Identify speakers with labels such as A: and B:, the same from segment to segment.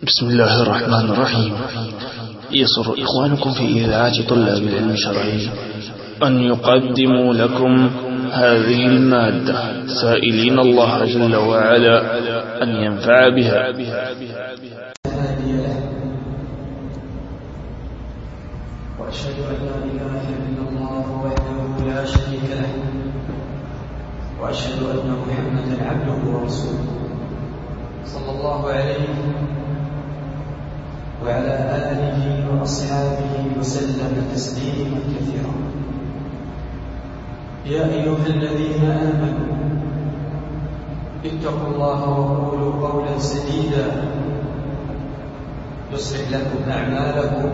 A: بسم الله الرحمن الرحيم. يسر إخوانكم في إذاعة طلاب العلم الشرعي أن يقدموا لكم هذه المادة سائلين الله جل وعلا أن ينفع بها.
B: وأشهد أن لا إله إلا الله وحده لا شريك له، وأشهد أن محمدا عبده ورسوله صلى الله عليه وعلى آله وأصحابه وسلم تسليما كثيرا. يا أيها الذين آمنوا اتقوا الله وقولوا قولا سديدا يصلح لكم أعمالكم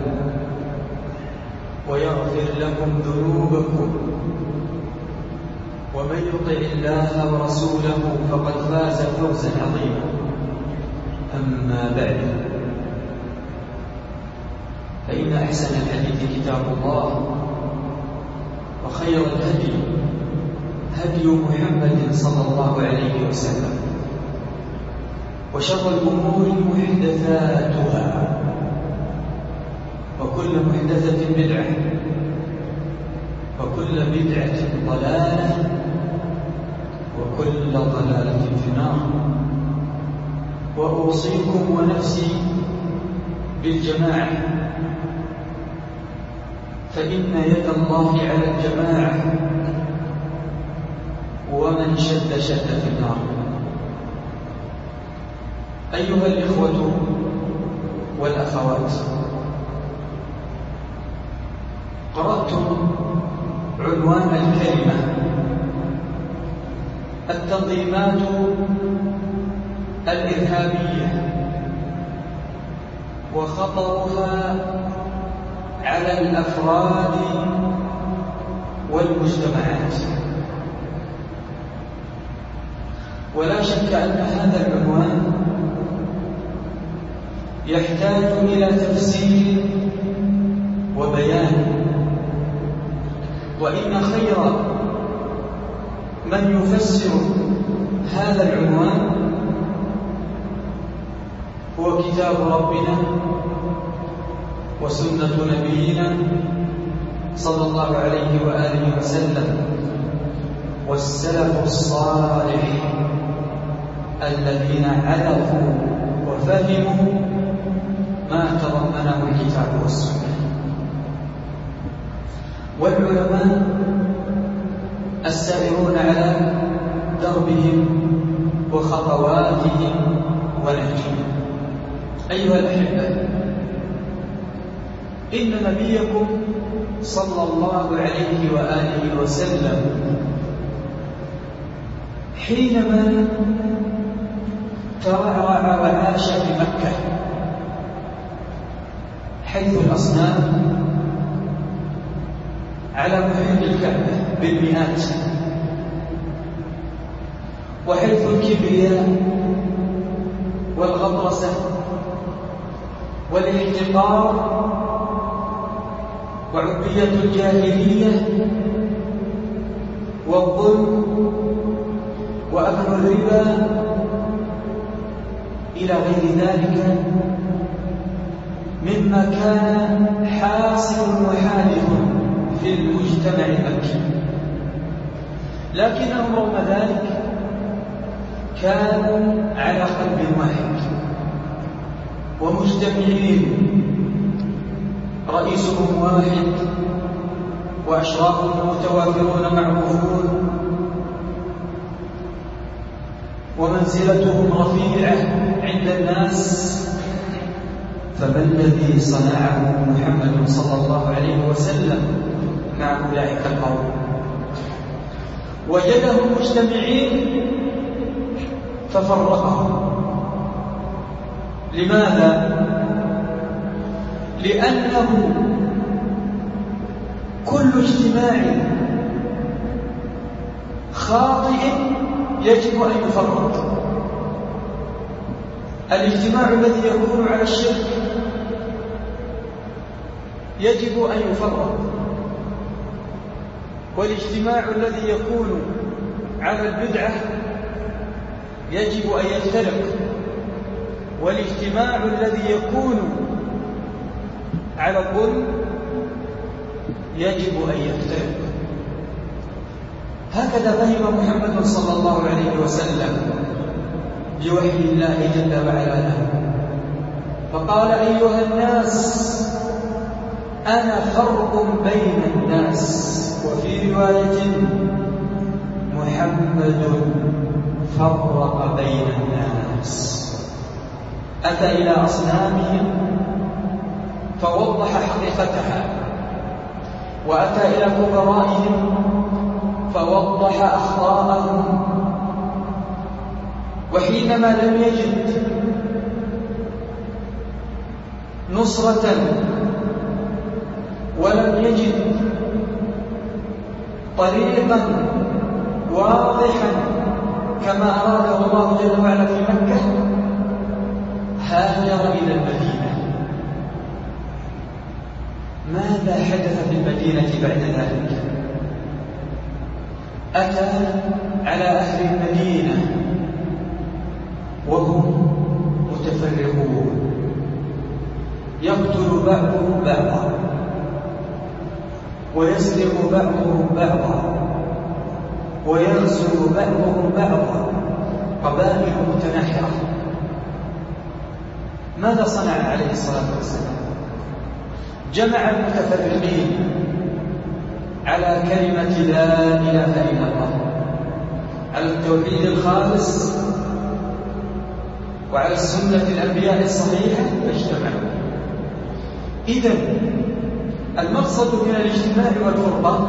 B: ويغفر لكم ذنوبكم، ومن يطع الله ورسوله فقد فاز فوزا عظيما. أما بعد، فإن أحسن الحديث كتاب الله، وخير الهدي هدي محمد صلى الله عليه وسلم، وشر الأمور محدثاتها، وكل محدثة بدعة، وكل بدعة ضلالة، وكل ضلالة في النار. وأوصيكم ونفسي بالجماعة، فإن يد الله على الجماعة، ومن شد في النار. أيها الإخوة والأخوات، قرأتم عنوان الكلمة: التنظيمات الإرهابية وخطرها على الأفراد والمجتمعات. ولا شك أن هذا العنوان يحتاج إلى تفسير وبيان، وإن خير من يفسر هذا العنوان هو كتاب ربنا وسنة نبينا صلى الله عليه وآله وسلم، والسلف الصالح الذين عرفوا وفهموا ما تضمنه الكتاب والسنة. والعلماء السائرون على دربهم وخطواتهم ونهجهم. أيها الأحبة، إن نبيكم صلى الله عليه وآله وسلم حينما ترعرع وعاش في مكة حيث الأصنام على محيط الكعبة بالمئات، وحيث الكبرياء والغطرسة والاحتقار وعبية الجاهلية والظلم وأكل الربا إلى غير ذلك مما كان حاصل وحادث في المجتمع المكي. لكنهم رغم ذلك كانوا على قلب واحد ومجتمعين، رئيسهم واحد وأشرافهم متوافرون معروفون، ومنزلتهم رفيعة عند الناس. فما الذي صنعه محمد صلى الله عليه وسلم مع أولئك القوم؟ وجدهم مجتمعين ففرقهم. لماذا؟ لأنه كل اجتماع خاطئ يجب أن يفرق. الاجتماع الذي يكون على الشرك يجب أن يفرق، والاجتماع الذي يكون على البدعة يجب أن يفترق. والاجتماع الذي يكون على الظلم يجب أن يفترق. هكذا فهم محمد صلى الله عليه وسلم بوحي الله جل وعلا له، فقال: أيها الناس أنا فرق بين الناس. وفي رواية: محمد فرق بين الناس. أتى إلى أصنامهم فوضح حقيقتها، وأتى إلى كبرائهم فوضح أخطاءهم. وحينما لم يجد نصرة ولم يجد طريقا واضحا كما أراده الله جل وعلا في مكة، هاجر إلى المدينة. ماذا حدث في المدينة بعد ذلك؟ أتى على أهل المدينة وهم متفرقون، يقتل بعضهم بعضا ويسرق بعضهم بعضا ويغزو بعضهم بعضا، قبائل متناحرة. ماذا صنع عليه الصلاة والسلام؟ جمع المتفرقين على كلمة لا إله إلا الله، على التوحيد الخالص وعلى السنة الأنبياء الصحيحة، فاجتمعوا. إذن المقصد من الاجتماع والفرقة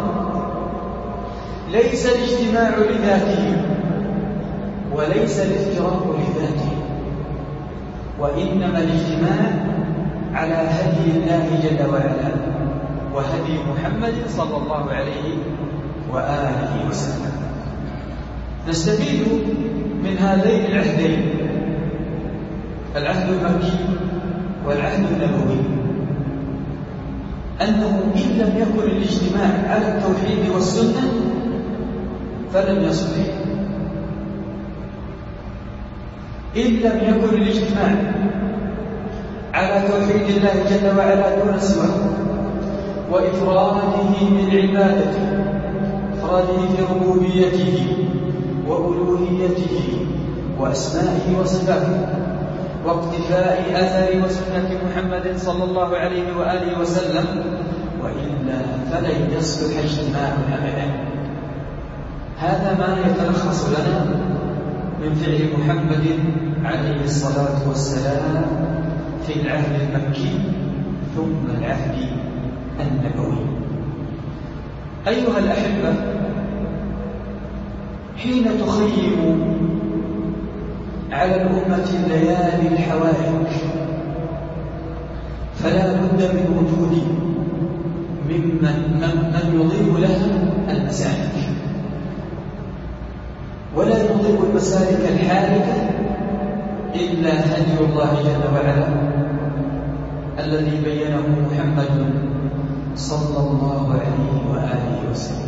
B: ليس الاجتماع لذاته وليس الافتراق لذاته، وإنما الاجتماع على هدي الله جل وعلا وهدي محمد صلى الله عليه وآله وسلم. نستفيد من هذين العهدين، العهد المكي والعهد النبوي، أنه إن لم يكن الاجتماع على التوحيد والسنة فلم يصلح. إن لم يكن الاجتماع على توحيد الله جل وعلا دون سواه وإفراده بالعبادة، إفراده في ربوبيته وألوهيته وأسمائه وصفاته، واقتفاء أثر وسنة محمد صلى الله عليه وآله وسلم، وإلا فلن يصلح اجتماع أبدا. هذا ما يتلخص لنا من فعل محمد عليه الصلاة والسلام في العهد المكي ثم العهد النبوي. أيها الأحبة، حين تخيم على الأمة الليالي الحوائج فلا بد من وجود من يضيء لها المسالك، ولا يضيء المسالك الحالكة إلا هدي الله جل وعلا الذي بينه محمد صلى الله عليه وآله وسلم.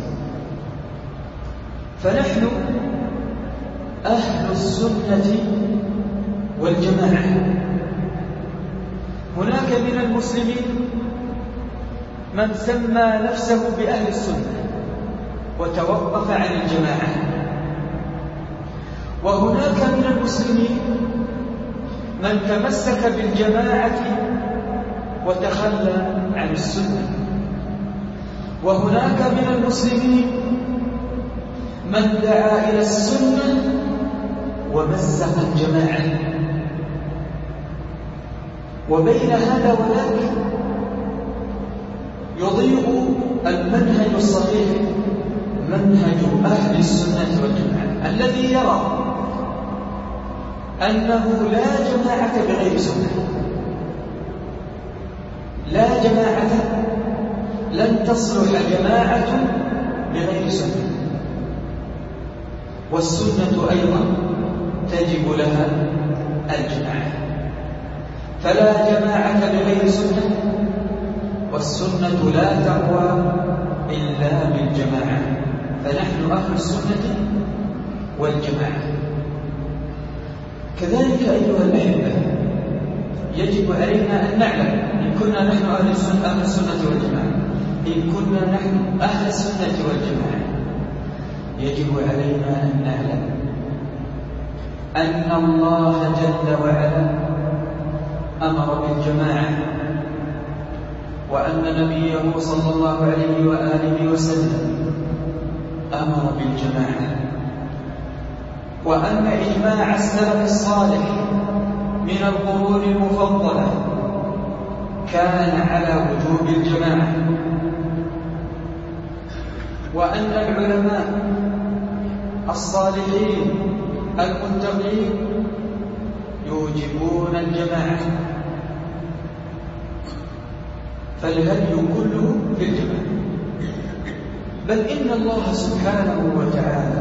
B: فنحن أهل السنة والجماعة. هناك من المسلمين من سمى نفسه بأهل السنة وتوقف عن الجماعة، وهناك من المسلمين من تمسك بالجماعة وتخلى عن السنة، وهناك من المسلمين من دعا إلى السنة ومزق الجماعة. وبين هذا وذاك يضيء المنهج الصحيح، منهج أهل السنة والجماعة، الذي يرى أنه لا جماعة بغير سنة، لا جماعة، لن تصلح جماعة بغير سنة، والسنة أيضا تجب لها الجماعة، فلا جماعة بغير سنة، والسنة لا تقوى إلا بالجماعة. فنحن أهل السنة والجماعة. كذلك أيها الأحبة، يجب علينا أن نعلم إن كنا نحن أهل السنة والجماعة، إن كنا نحن أهل السنة والجماعة يجب علينا أن نعلم أن الله جل وعلا أمر بالجماعة، وأن نبيه صلى الله عليه وآله وسلم أمر بالجماعة، وأن إجماع السلف الصالح من القرون المفضلة كان على وجوب الجماعة، وأن العلماء الصالحين المتقين يوجبون الجماعة، فالهدي كله في الجماعة. بل إن الله سبحانه وتعالى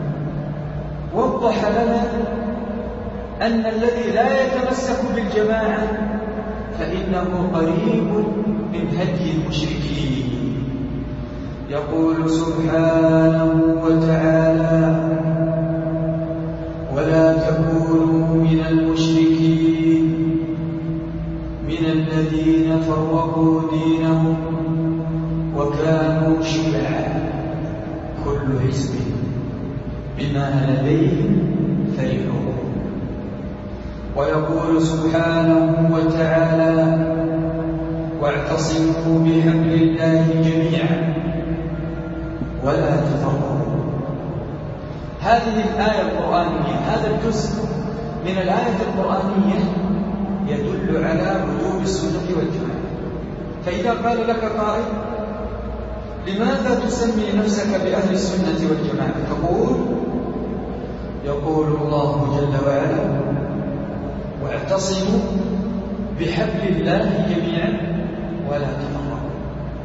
B: وضح لنا أن الذي لا يتمسك بالجماعة فإنه قريب من هدي المشركين. يقول سبحانه وتعالى: ولا تكونوا من المشركين من الذين فرقوا دينهم وكانوا شيعا كل حزب بما لديهم فرحون. ويقول سبحانه وتعالى: واعتصموا بحبل الله جميعا ولا تفرقوا. هذه الآية القرآنية، هذا الجزء من الآية القرآنية يدل على وجوب السنة والجماعة. فإذا قال لك قائل: لماذا تسمي نفسك بأهل السنة والجماعة؟ تقول: يقول الله جل وعلا: واعتصموا بحبل الله جميعا ولا تفرقوا.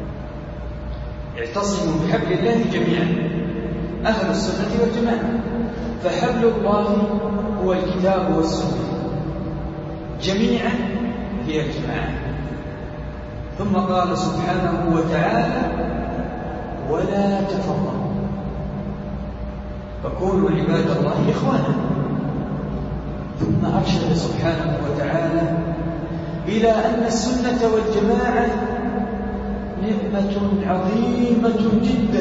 B: اعتصموا بحبل الله جميعا، أهل السنة والجماعة، فحبل الله هو الكتاب والسنة، جميعا هي الجماعة. ثم قال سبحانه وتعالى: ولا تفرقوا، فكونوا عباد الله إخوانا. ثم أرشد سبحانه وتعالى إلى أن السنة والجماعة نعمة عظيمة جدا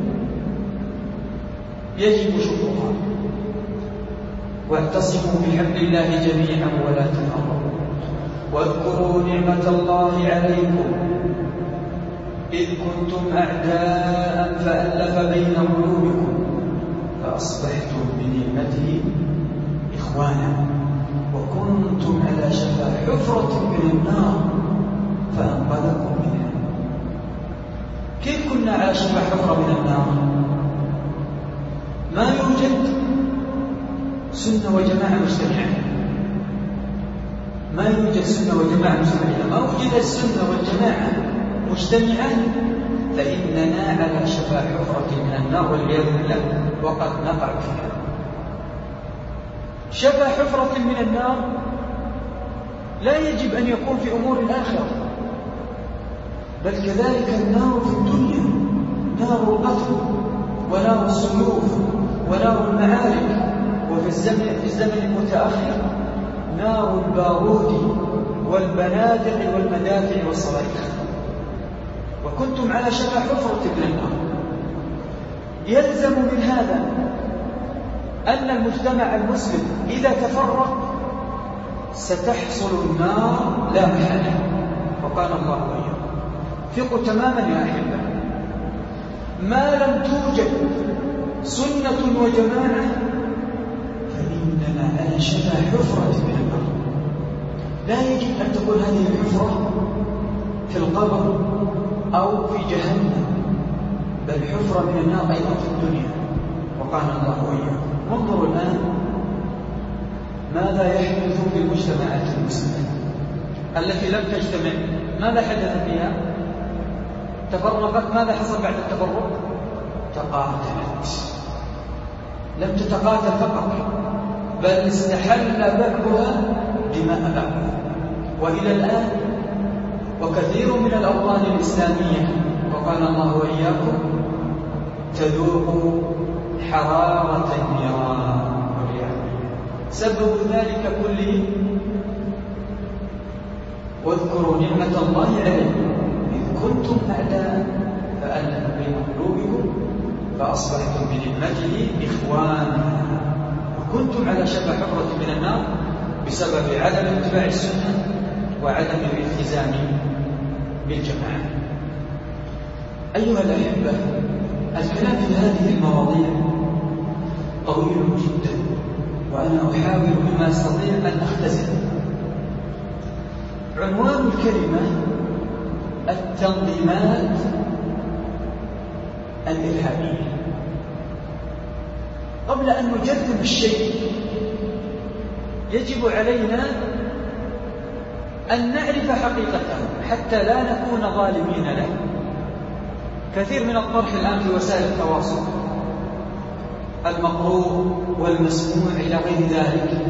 B: يجب شكرها. واعتصموا بحبل الله جميعا ولا تفرقوا، واذكروا نعمة الله عليكم إذ كنتم أعداء فألف بين قلوبكم فأصبحتم بنعمته إخوانا وكنتم على شفا حفرة من النار فأنقذكم منها. كيف كنا على شفا حفرة من النار؟ ما يوجد سنة وجماعة مجتمعة، ما يوجد سنة وجماعة مجتمعة. ما وجد السنة والجماعة مجتمعة فإننا على شفا حفرة من النار والعياذ بالله، وقد نقع فيها. شفا حفرة من النار لا يجب أن يكون في أمور الآخرة، بل كذلك النار في الدنيا، نار القتل ونار السيوف ونار المعارك، وفي الزمن المتأخر نار البارود والبنادق والمدافع والصواريخ. وكنتم على شفا حفرة من النار. يلزم من هذا أن المجتمع المسلم إذا تفرق ستحصل النار لا محالة، وقال الله وإياكم. ثقوا تماما يا أحبة، ما لم توجد سنة وجماعة فإننا على شفا حفرة من النار. لا يجب أن تكون هذه الحفرة في القبر أو في جهنم، بل حفرة من النار أيضا في الدنيا، وقال الله وإياكم. انظروا الآن ماذا يحدث في المجتمعات المسلمة التي لم تجتمع. ماذا حدث فيها؟ تفرقت. ماذا حصل بعد التفرق؟ تقاتلت. لم تتقاتل فقط، بل استحل بعضها دماء بعضها. وإلى الآن وكثير من الأوطان الإسلامية، وقال الله وإياكم، تذوق حرارة النيران. سبب ذلك كله واذكروا نعمة الله عليكم إذ كنتم أعداء فألف بين قلوبكم فأصبحتم بنعمته إخوانا وكنتم على شفا حفرة من النار بسبب عدم اتباع السنة وعدم الالتزام بالجماعة. أيها الأحبة، الكلام في هذه المواضيع طويل جدا، وأنا أحاول بما أستطيع أن أختصر. عنوان الكلمة التنظيمات الإرهابية. قبل أن نجرم الشيء يجب علينا أن نعرف حقيقته حتى لا نكون ظالمين له. كثير من الطرح الآن في وسائل التواصل المقروء والمسموع إلى غير ذلك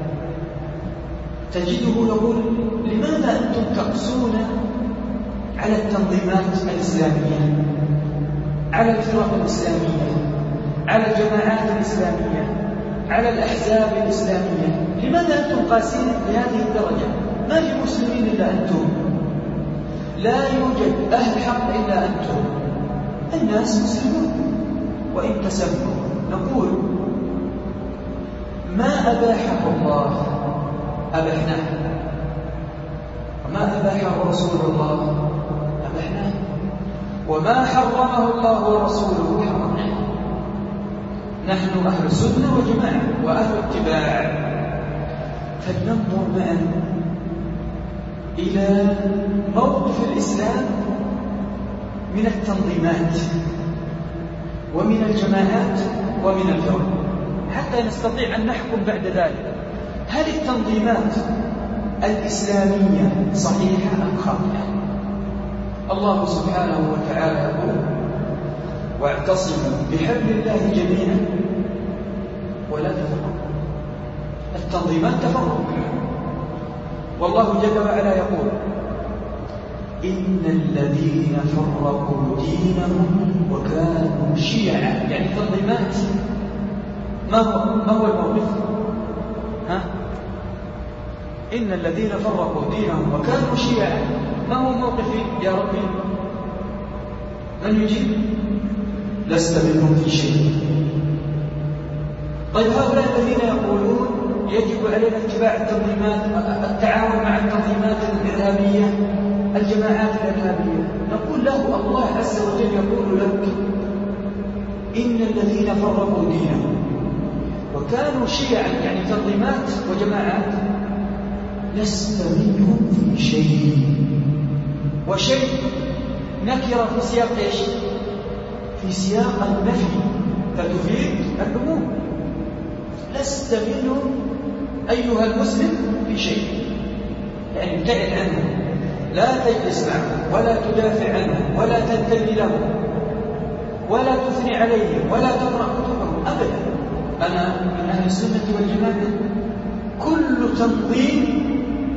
B: تجده يقول: لماذا أنتم تقسون على التنظيمات الإسلامية، على الفرق الإسلامية، على الجماعات الإسلامية، على الأحزاب الإسلامية؟ لماذا أنتم قاسين بهذه الدرجة؟ ما في مسلمين إلا أنتم، لا يوجد أهل حق إلا أنتم، الناس مسلمون وإن تسموا. نقول: ما أباحه الله أبحناه، وما أباحه رسول الله أبحناه، وما حرمه الله ورسوله حرمناه. نحن أهل السنة والجماعة وأهل اتباع. فلننظر معا إلى موقف الإسلام من التنظيمات ومن الجماعات ومن الفرق حتى نستطيع أن نحكم بعد ذلك هل التنظيمات الإسلامية صحيحة أم خاطئة. الله سبحانه وتعالى يقول: واعتصموا بحبل الله جميعا ولا تفرقوا. التنظيمات تفرق، والله جل وعلا يقول: إن الذين فرقوا دينهم وكانوا شيعا. يعني تنظيمات. ما هو الموقف؟ إن الذين فرقوا دينهم وكانوا شيعا. ما هو موقفي يا ربي؟ من يجيب؟ لست منهم في شيء. طيب هؤلاء الذين يقولون يجب علينا اتباع التنظيمات، التعاون مع التنظيمات الإرهابية، الجماعات الإرهابية، نقول له: الله عز وجل يقول لك: إن الذين فرقوا دينهم وكانوا شيعا، يعني تنظيمات وجماعات، لست منهم في شيء. وشيء نكرة في سياق إيش؟ في سياق النفي، فتفيد العموم. لست منهم أيها المسلم في شيء، يعني ابتعد عنهم، لا تجلس معهم ولا تدافع عنهم ولا تنتمي لهم ولا تثني عليهم ولا تقرأ كتبهم أبدا. أنا من أهل السنة والجماعة. كل تنظيم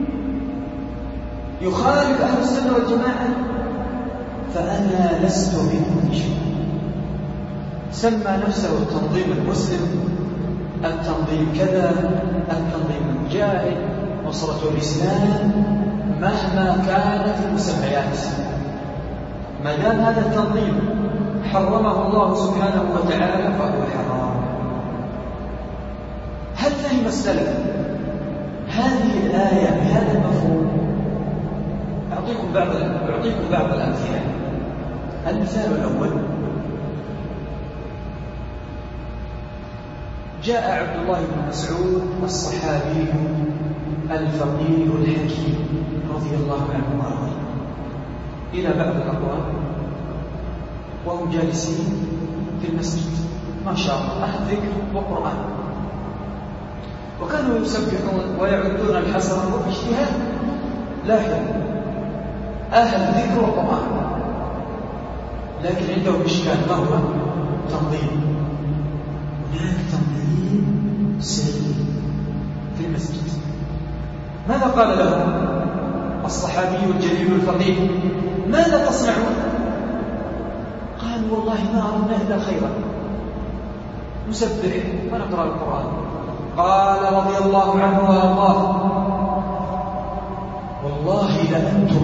B: يخالف أهل السنة والجماعة فأنا لست منه في شيء. سمى نفسه التنظيم المسلم، التنظيم كذا، التنظيم المجاهد، نصرة الإسلام، مهما كانت المسميات، ما دام هذا التنظيم حرمه الله سبحانه وتعالى فهو حرام. هل فهم السلف هذه الآية بهذا المفهوم؟ أعطيكم بعض الأمثلة. المثال الأول: جاء عبد الله بن مسعود الصحابي الفقيه الحكيم رضي الله عنه وارضاه إلى بعض الأقوام وهم جالسين في المسجد، ما شاء الله، أهل ذكر وقرآن، وكانوا يسبحون ويعدون الحسن وفي اجتهاد. لاحظوا، أهل ذكر وقرآن، لكن عندهم إشكال. ما هو؟ تنظيم. هناك تنظيم سري في المسجد. ماذا قال له الصحابي الجليل الفقيه؟ ماذا تصنعون؟ قالوا: والله ما أردنا إلا خيرا، نسبح ونقرأ القرآن. قال رضي الله عنه وأرضاه: والله لأنتم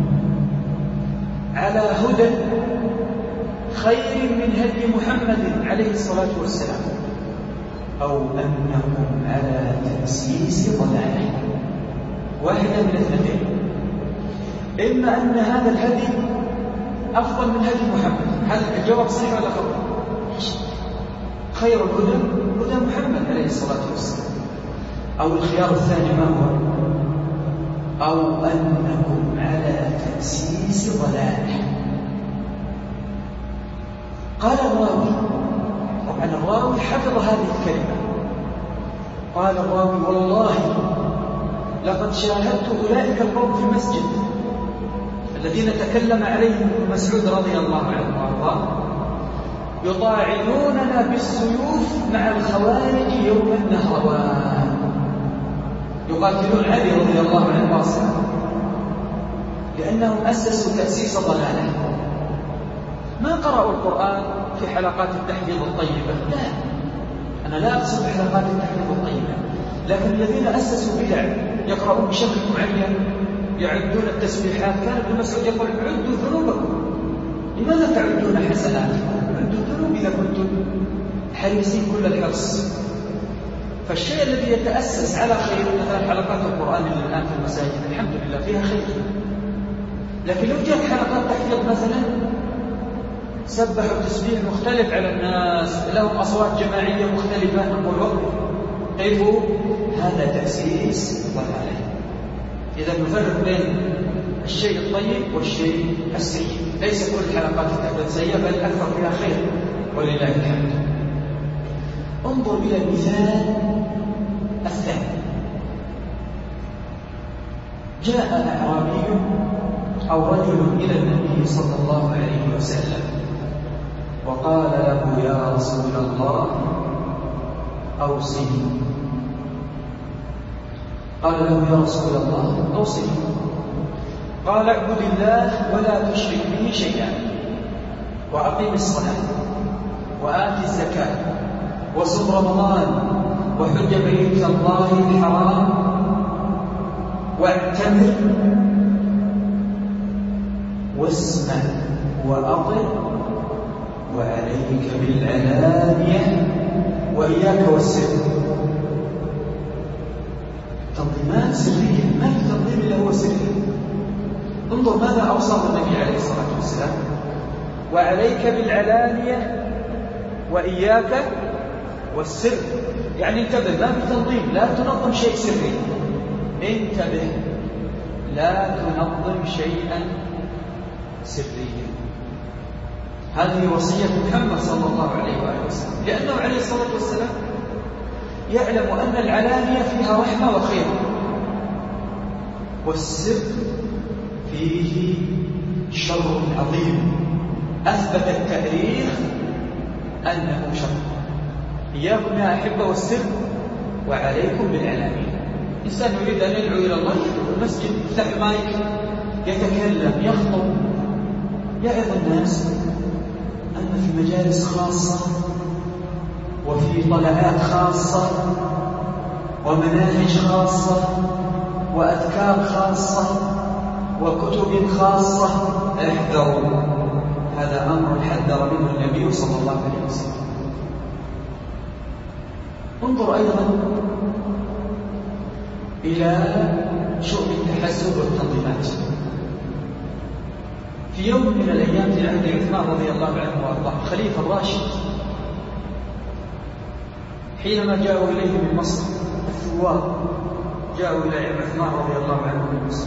B: على هدى خير من هدي محمد عليه الصلاة والسلام، أو أنكم على تأسيس ضلاله. واحدة من اثنتين، إما أن هذا الهدي أفضل من هدي محمد. هذا الجواب صحيح ولا خطأ؟ خير الهدى هدى محمد عليه الصلاة والسلام. أو الخيار الثاني ما هو؟ أو أنكم على تأسيس ضلاله. قال الراوي، طبعا الراوي حفظ هذه الكلمة، قال الراوي والله لقد شاهدت أولئك القوم في المسجد الذين تكلم عليهم ابن مسعود رضي الله عنه وارضاه يطاعنوننا بالسيوف مع الخوارج يوم النهروان، يقاتلون علي رضي الله عنه واصحابه لأنهم أسسوا تأسيس ضلاله. ما قرأوا القرآن في حلقات التحفيظ الطيبة، لا، أنا لا أقصد حلقات التحفيظ الطيبة، لكن الذين أسسوا بدع يقرؤون بشكل معين، يعدون التسبيحات. كان ابن مسعود يقول عدوا ذنوبكم، لماذا تعدون حسناتكم؟ عدوا الذنوب إذا كنتم حريصين كل الحرص. فالشيء الذي يتأسس على خير، مثلا حلقات القرآن اللي الآن في المساجد الحمد لله فيها خير، لكن لو جاءت حلقات تحفيظ مثلا سبحوا تسبيح مختلف على الناس، لهم أصوات جماعية مختلفة، نقول وقف قيفوا، هذا تأسيس ضلاله. إذا نفرق بين الشيء الطيب والشيء السيء. ليس كل حلقات التحفيظ سيئة، بل أكثر فيها خير ولله الحمد. انظر إلى المثال الثاني. جاء أعرابي أو رجل إلى النبي صلى الله عليه وسلم وقال له يا رسول الله أوصني. قال له يا رسول الله أوصني. قال اعبد الله ولا تشرك به شيئا، وأقيم الصلاة وآت الزكاة وصم رمضان وحج بيت الله الحرام واعتمر واسمع وأطع وعليك بالعلانية وإياك والسر. تنظيمات سرية، ما في تنظيم إلا هو سري. انظر ماذا أوصى النبي عليه الصلاة والسلام: وعليك بالعلانية وإياك والسر. يعني انتبه، ما في تنظيم، لا تنظم شيء سري. انتبه، لا تنظم شيئا سريا. هذه وصية محمد صلى الله عليه وآله وسلم، لأنه عليه الصلاة والسلام يعلم أن العلانية فيها رحمة وخير، والسر فيه شر عظيم. أثبت التاريخ أنه شر. إياكم يا أحبة والسر، وعليكم بالعلانية. إنسان يريد أن يدعو إلى الله يدعو المسجد، يفتح المايك، يتكلم، يخطب، يعظ الناس. أما في مجالس خاصة وفي طلعات خاصة ومناهج خاصة وأذكار خاصة وكتب خاصة، احذروا. هذا أمر حذر منه النبي صلى الله عليه وسلم. انظر أيضا إلى شؤم التحزب والتنظيمات. في يوم من الأيام في عهد عثمان رضي الله عنه وارضاه الخليفة الراشد، حينما جاءوا إليه من مصر الثوار، جاءوا إلى عثمان رضي الله عنه من مصر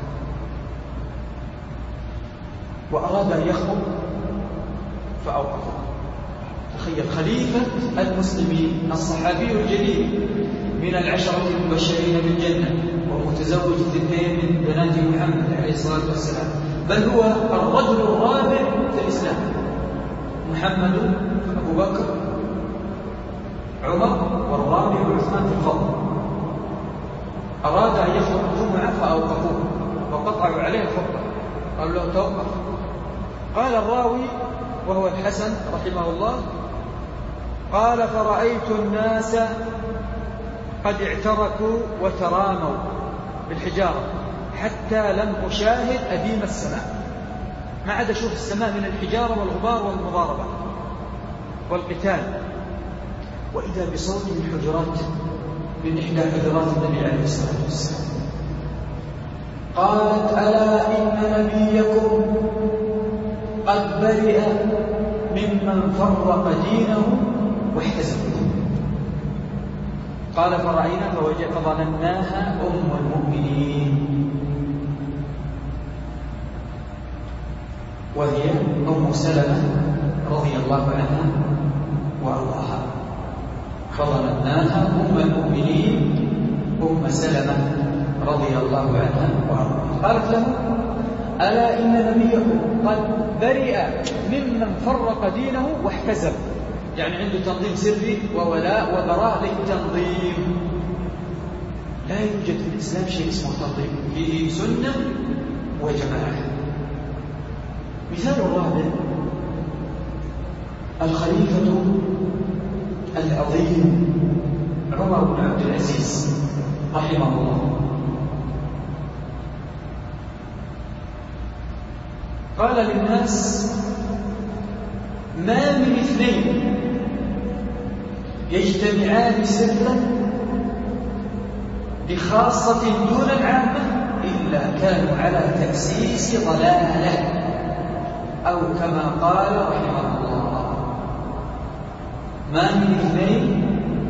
B: وأراد أن يخطب فأوقفه. تخيل، خليفة المسلمين، الصحابي الجليل من العشرة المبشرين بالجنة، ومتزوج 2 من بنات محمد عليه الصلاة والسلام، بل هو الرجل الرابع في الإسلام. محمد، أبو بكر، عمر، والرابع عثمان في الفضل. أراد أن يخطب الجمعة فأوقفوه وقطعوا عليه الخطبة، قالوا له توقف. قال الراوي وهو الحسن رحمه الله، قال فرأيت الناس قد اعتركوا وتراموا بالحجارة حتى لم أشاهد أديم السماء، ما عاد أشوف السماء من الحجارة والغبار والمضاربة والقتال. وإذا بصوت من حجرات، من إحدى حجرات النبي عليه الصلاة والسلام، قالت: ألا إن نبيكم قد برئ ممن فرق دينه واحتزب. قال: فرأينا فظنناها أم المؤمنين، وهي أم سلمة رضي الله عنها وأرضاها. فظنناها أم المؤمنين أم سلمة رضي الله عنها وأرضاها. قالت له: ألا إن نبيكم قد برئ ممن فرق دينه واحتزب، يعني عنده تنظيم سري وولاء وبراء للتنظيم. لا يوجد في الإسلام شيء اسمه تنظيم، فيه سنة وجماعة. مثال الرابع: الخليفة العظيم عمر بن عبد العزيز رحمه الله قال للناس: ما من اثنين يجتمعان سرا بخاصة دون العامة إلا كانوا على تأسيس ضلالة، أو كما قال رحمه الله: ما من اثنين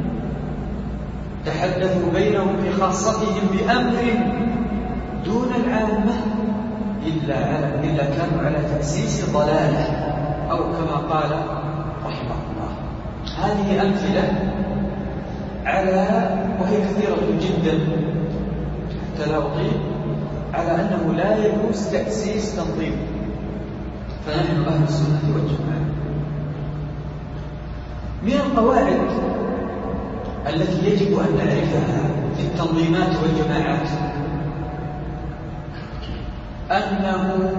B: تحدثوا بينهم في خاصتهم بأمر دون العامة إلا كانوا على تأسيس ضلالة، أو كما قال رحمه الله. هذه أمثلة وهي كثيرة جدا حتى لا أطيل، على أنه لا يجوز تأسيس تنظيم. فنحن أهل السنة والجماعة. من القواعد التي يجب أن نعرفها في التنظيمات والجماعات أنه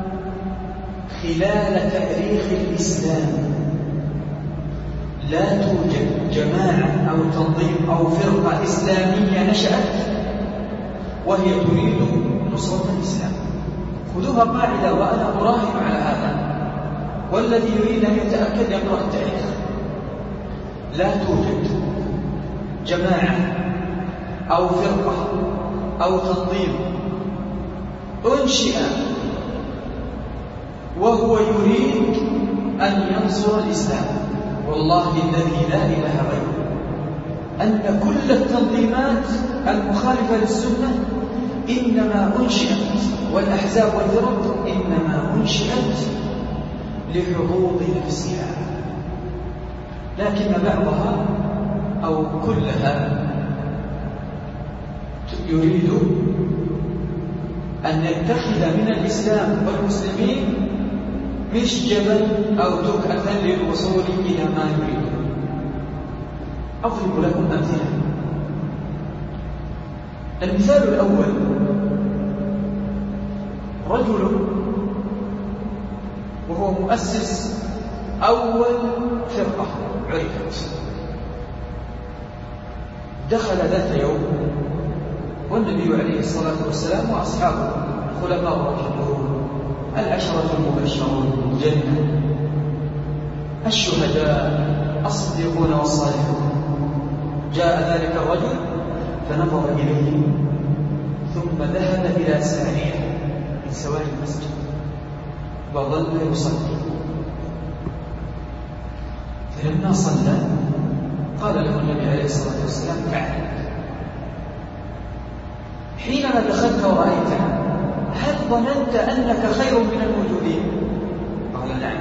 B: خلال تاريخ الإسلام لا توجد جماعة أو تنظيم أو فرقة إسلامية نشأت وهي تريد نصرة الإسلام. خذوها قاعدة وأنا أراهن على هذا، والذي يريد أن يتأكد يقرأ التاريخ. لا توجد جماعة أو فرقة أو تنظيم أنشئ وهو يريد أن ينصر الإسلام، والله الذي لا إله غيره، أن كل التنظيمات المخالفة للسنة إنما أنشئت، والأحزاب والفرق إنما أنشئت لحظوظ نفسها، لكن بعضها أو كلها يريد أن يتخذ من الإسلام والمسلمين مشجبا أو تكأة للوصول إلى ما يريد. أضرب لكم أمثلة. المثال الأول: رجل وهو مؤسس أول فرقة عرفت، دخل ذات يوم والنبي عليه الصلاة والسلام وأصحابه الخلفاء الراشدون العشرة المبشرون بالجنة، الشهداء الصديقون والصالحون. جاء ذلك الرجل فنظر إليه ثم ذهب إلى سارية من سواري المسجد وظل يصلي. فلما صلى قال له النبي عليه الصلاة والسلام: تعال. حينما دخلت ورأيته هل ظننت أنك خير من الموجودين؟ قال: نعم.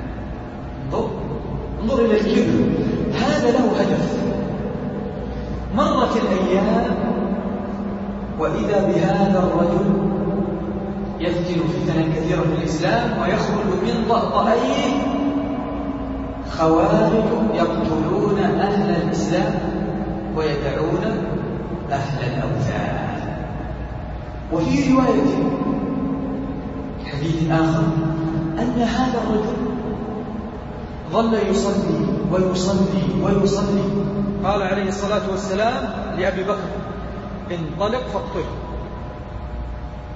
B: انظر إلى الكبر، هذا له هدف. مرت الأيام وإذا بهذا الرجل يفتن فتنا كثيرة في الإسلام ويخرج من طأطئيه خوارج يقتلون أهل الإسلام ويدعون أهل الأوثان. وفي رواية حديث آخر أن هذا الرجل ظل يصلي ويصلي ويصلي. قال عليه الصلاة والسلام لأبي بكر: انطلق فاقتله.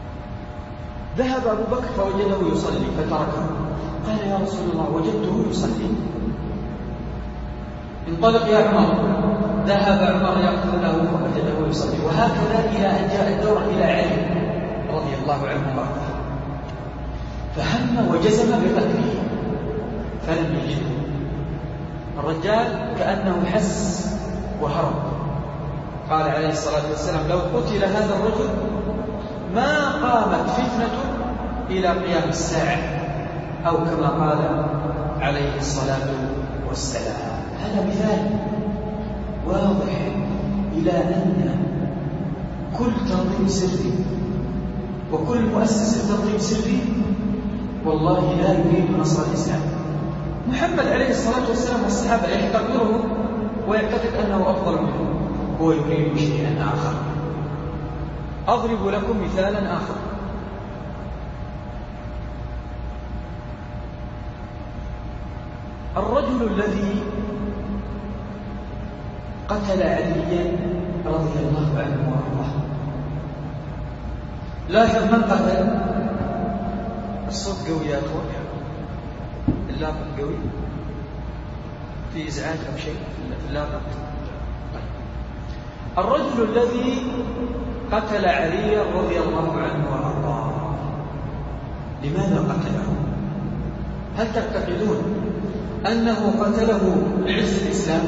B: ذهب أبو بكر فوجده يصلي فتركه، قال يا رسول الله وجدته يصلي. انطلق يا عمر، ذهب عمر يقتله فوجده يصلي، وهكذا إلى أن جاء الدور إلى علي رضي الله عنه وارضاه، فهم وجزم بقتله فلم يجده. الرجال كأنه حس وهرب. قال عليه الصلاة والسلام لو قتل هذا الرجل ما قامت فتنة إلى قيام الساعة، أو كما قال عليه الصلاة والسلام. هذا مثال واضح إلى أن كل تنظيم سري وكل مؤسسة تنظيم سري والله لا يريد نصر الإسلام. محمد عليه الصلاة والسلام والصحابة يحتقرهم ويعتقد أنه أفضل منهم، هو يريد شيئا آخر. أضرب لكم مثالا آخر. الرجل الذي قتل عليا رضي الله عنه وارضاه، لاحظ من قتل. الصوت قوي يا أخوان، اللاقط قوي، في إزعاج أو شيء في اللاقط. الرجل الذي قتل عليا رضي الله عنه وارضاه، لماذا قتله؟ هل تعتقدون أنه قتله لعز الإسلام؟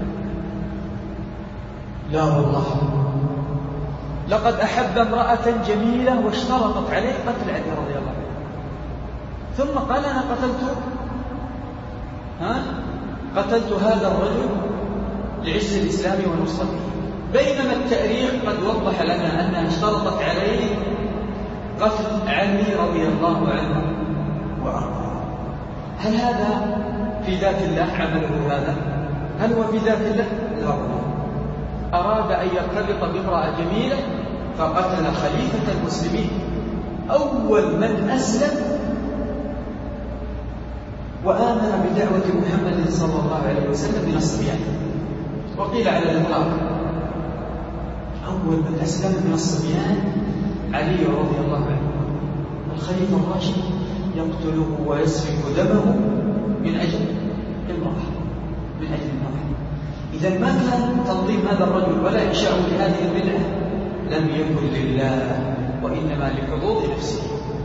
B: لا والله، لقد أحب امرأة جميلة واشترطت عليه قتل علي رضي الله عنه، ثم قال أنا قتلت هذا الرجل لعز الإسلام ونصرته، بينما التاريخ قد وضح لنا أنها اشترطت عليه قتل علي رضي الله عنه وأرضاه. هل هذا في ذات الله عمله هذا؟ هل هو في ذات الله؟ لا والله. أراد أن يرتبط بامرأة جميلة فقتل خليفة المسلمين، أول من أسلم وآمن بدعوة محمد صلى الله عليه وسلم من الصبيان، وقيل على الإطلاق أول من أسلم من الصبيان علي رضي الله عنه. الخليفة الراشد يقتله ويسفك دمه من أجل المرأة، من أجل المرأة. إذا ما كان تنظيم هذا الرجل ولا إنشاء لهذه البدعة لم يكن لله وإنما لحظوظ نفسه.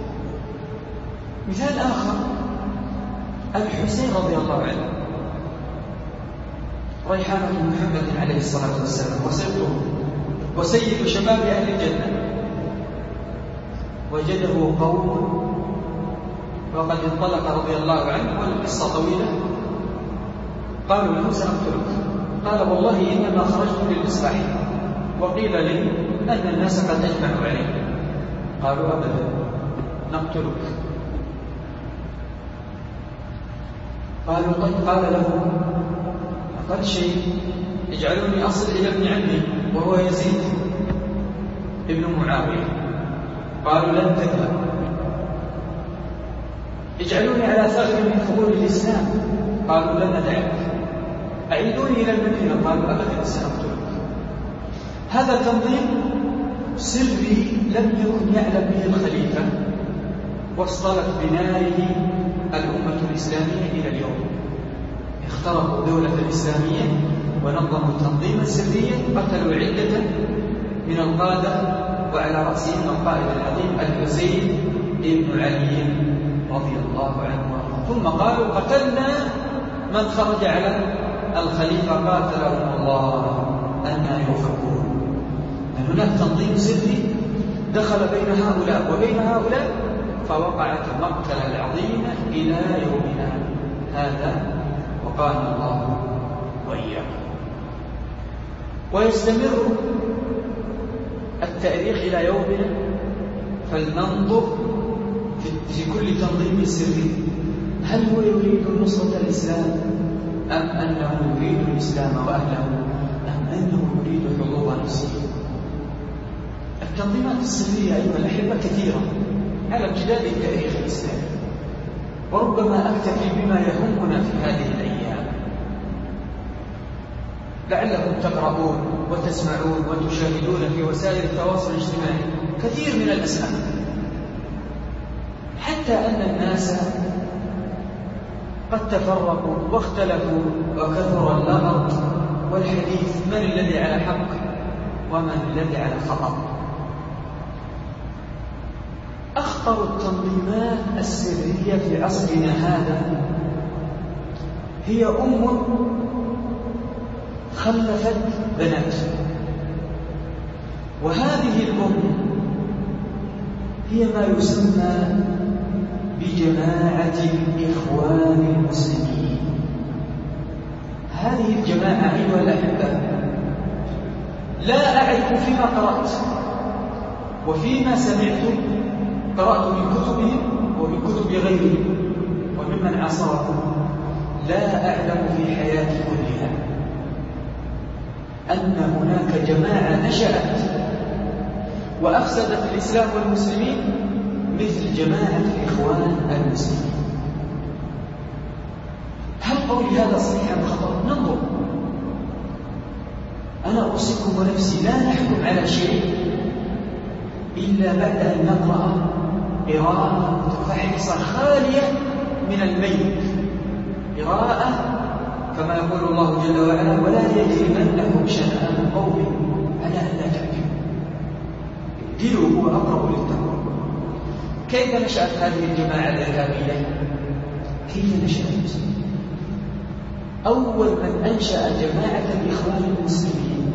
B: مثال آخر، الحسين رضي الله عنه، ريحانة محمد عليه الصلاة والسلام وسيده وسيد شباب أهل الجنة، وجده قوم وقد انطلق رضي الله عنه والقصة طويلة، قالوا له سنقتلك، قال والله إنما خرجت للإصلاح، وقيل لي أن الناس قد أجمعوا عليه. قالوا أبدا نقتلك. قالوا طيب، قال له أقل شيء اجعلوني أصل إلى ابن عمي وهو يزيد ابن معاوية. قالوا لن تذهب. اجعلوني على ثغر من ثغور الإسلام. قالوا لن ندعك. أعيدوني إلى المدينة. قالوا أبدا سنقتلك. هذا تنظيم سري لم يكن يعلم به الخليفة، واصطلت بناره الأمة الإسلامية إلى اليوم. اخترقوا دولة الإسلامية ونظموا تنظيما سريا، قتلوا عدة من القادة وعلى رأسهم القائد العظيم الحسين ابن علي رضي الله عنه، ثم قالوا قتلنا من خرج على الخليفة قاتلهم الله أنى يؤفكون. هناك تنظيم سري دخل بين هؤلاء وبين هؤلاء، فوقعت المقتلة العظيمة إلى يومنا هذا، وقال الله وإياكم. ويستمر التاريخ إلى يومنا، فلننظر في كل تنظيم سري هل هو يريد نصرة الإسلام أم أنه يريد الإسلام وأهله أم أنه يريد حظوظ نفسه. التنظيمات السرية أيها الأحبة كثيرة على امتداد التاريخ الإسلامي، وربما أكتفي بما يهمنا في هذه الأيام. لعلكم تقرؤون وتسمعون وتشاهدون في وسائل التواصل الاجتماعي كثير من الأسماء حتى أن الناس قد تفرقوا واختلفوا وكثر اللغط والحديث من الذي على حق ومن الذي على خطأ. أخطر التنظيمات السرية في عصرنا هذا هي خلفت بنات، وهذه الأم هي ما يسمى بجماعة الإخوان المسلمين. هذه الجماعة أيها الأحبة لا أعرف فيما قرأت وفيما سمعت، قرأت من كتبهم ومن كتب غيرهم وممن عاصرهم، لا أعلم في حياتي كلها أن هناك جماعة نشأت وأفسدت الإسلام والمسلمين مثل جماعة الإخوان المسلمين. هل قولي هذا صحيح أم خطأ؟ ننظر. أنا أوصيكم ونفسي لا نحكم على شيء إلا بعد أن نقرأ قراءة متفحصة خالية من الميل، قراءة كما يقول الله جل وعلا: ولا يجرمنكم شنآن قوم على ألا تعدلوا اعدلوا هو أقرب للتقوى. كيف نشأت هذه الجماعة الإرهابية؟ كيف نشأت؟ أول من أنشأ جماعة الإخوان المسلمين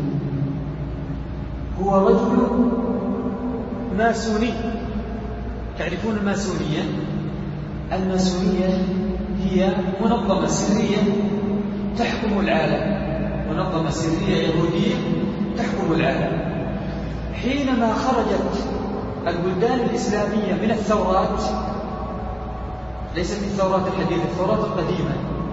B: هو رجل ماسوني. تعرفون الماسونية؟ الماسونية هي منظمة سرية تحكم العالم، منظمة سرية يهودية تحكم العالم. حينما خرجت البلدان الإسلامية من الثورات، ليست الثورات الحديثة، الثورات القديمة،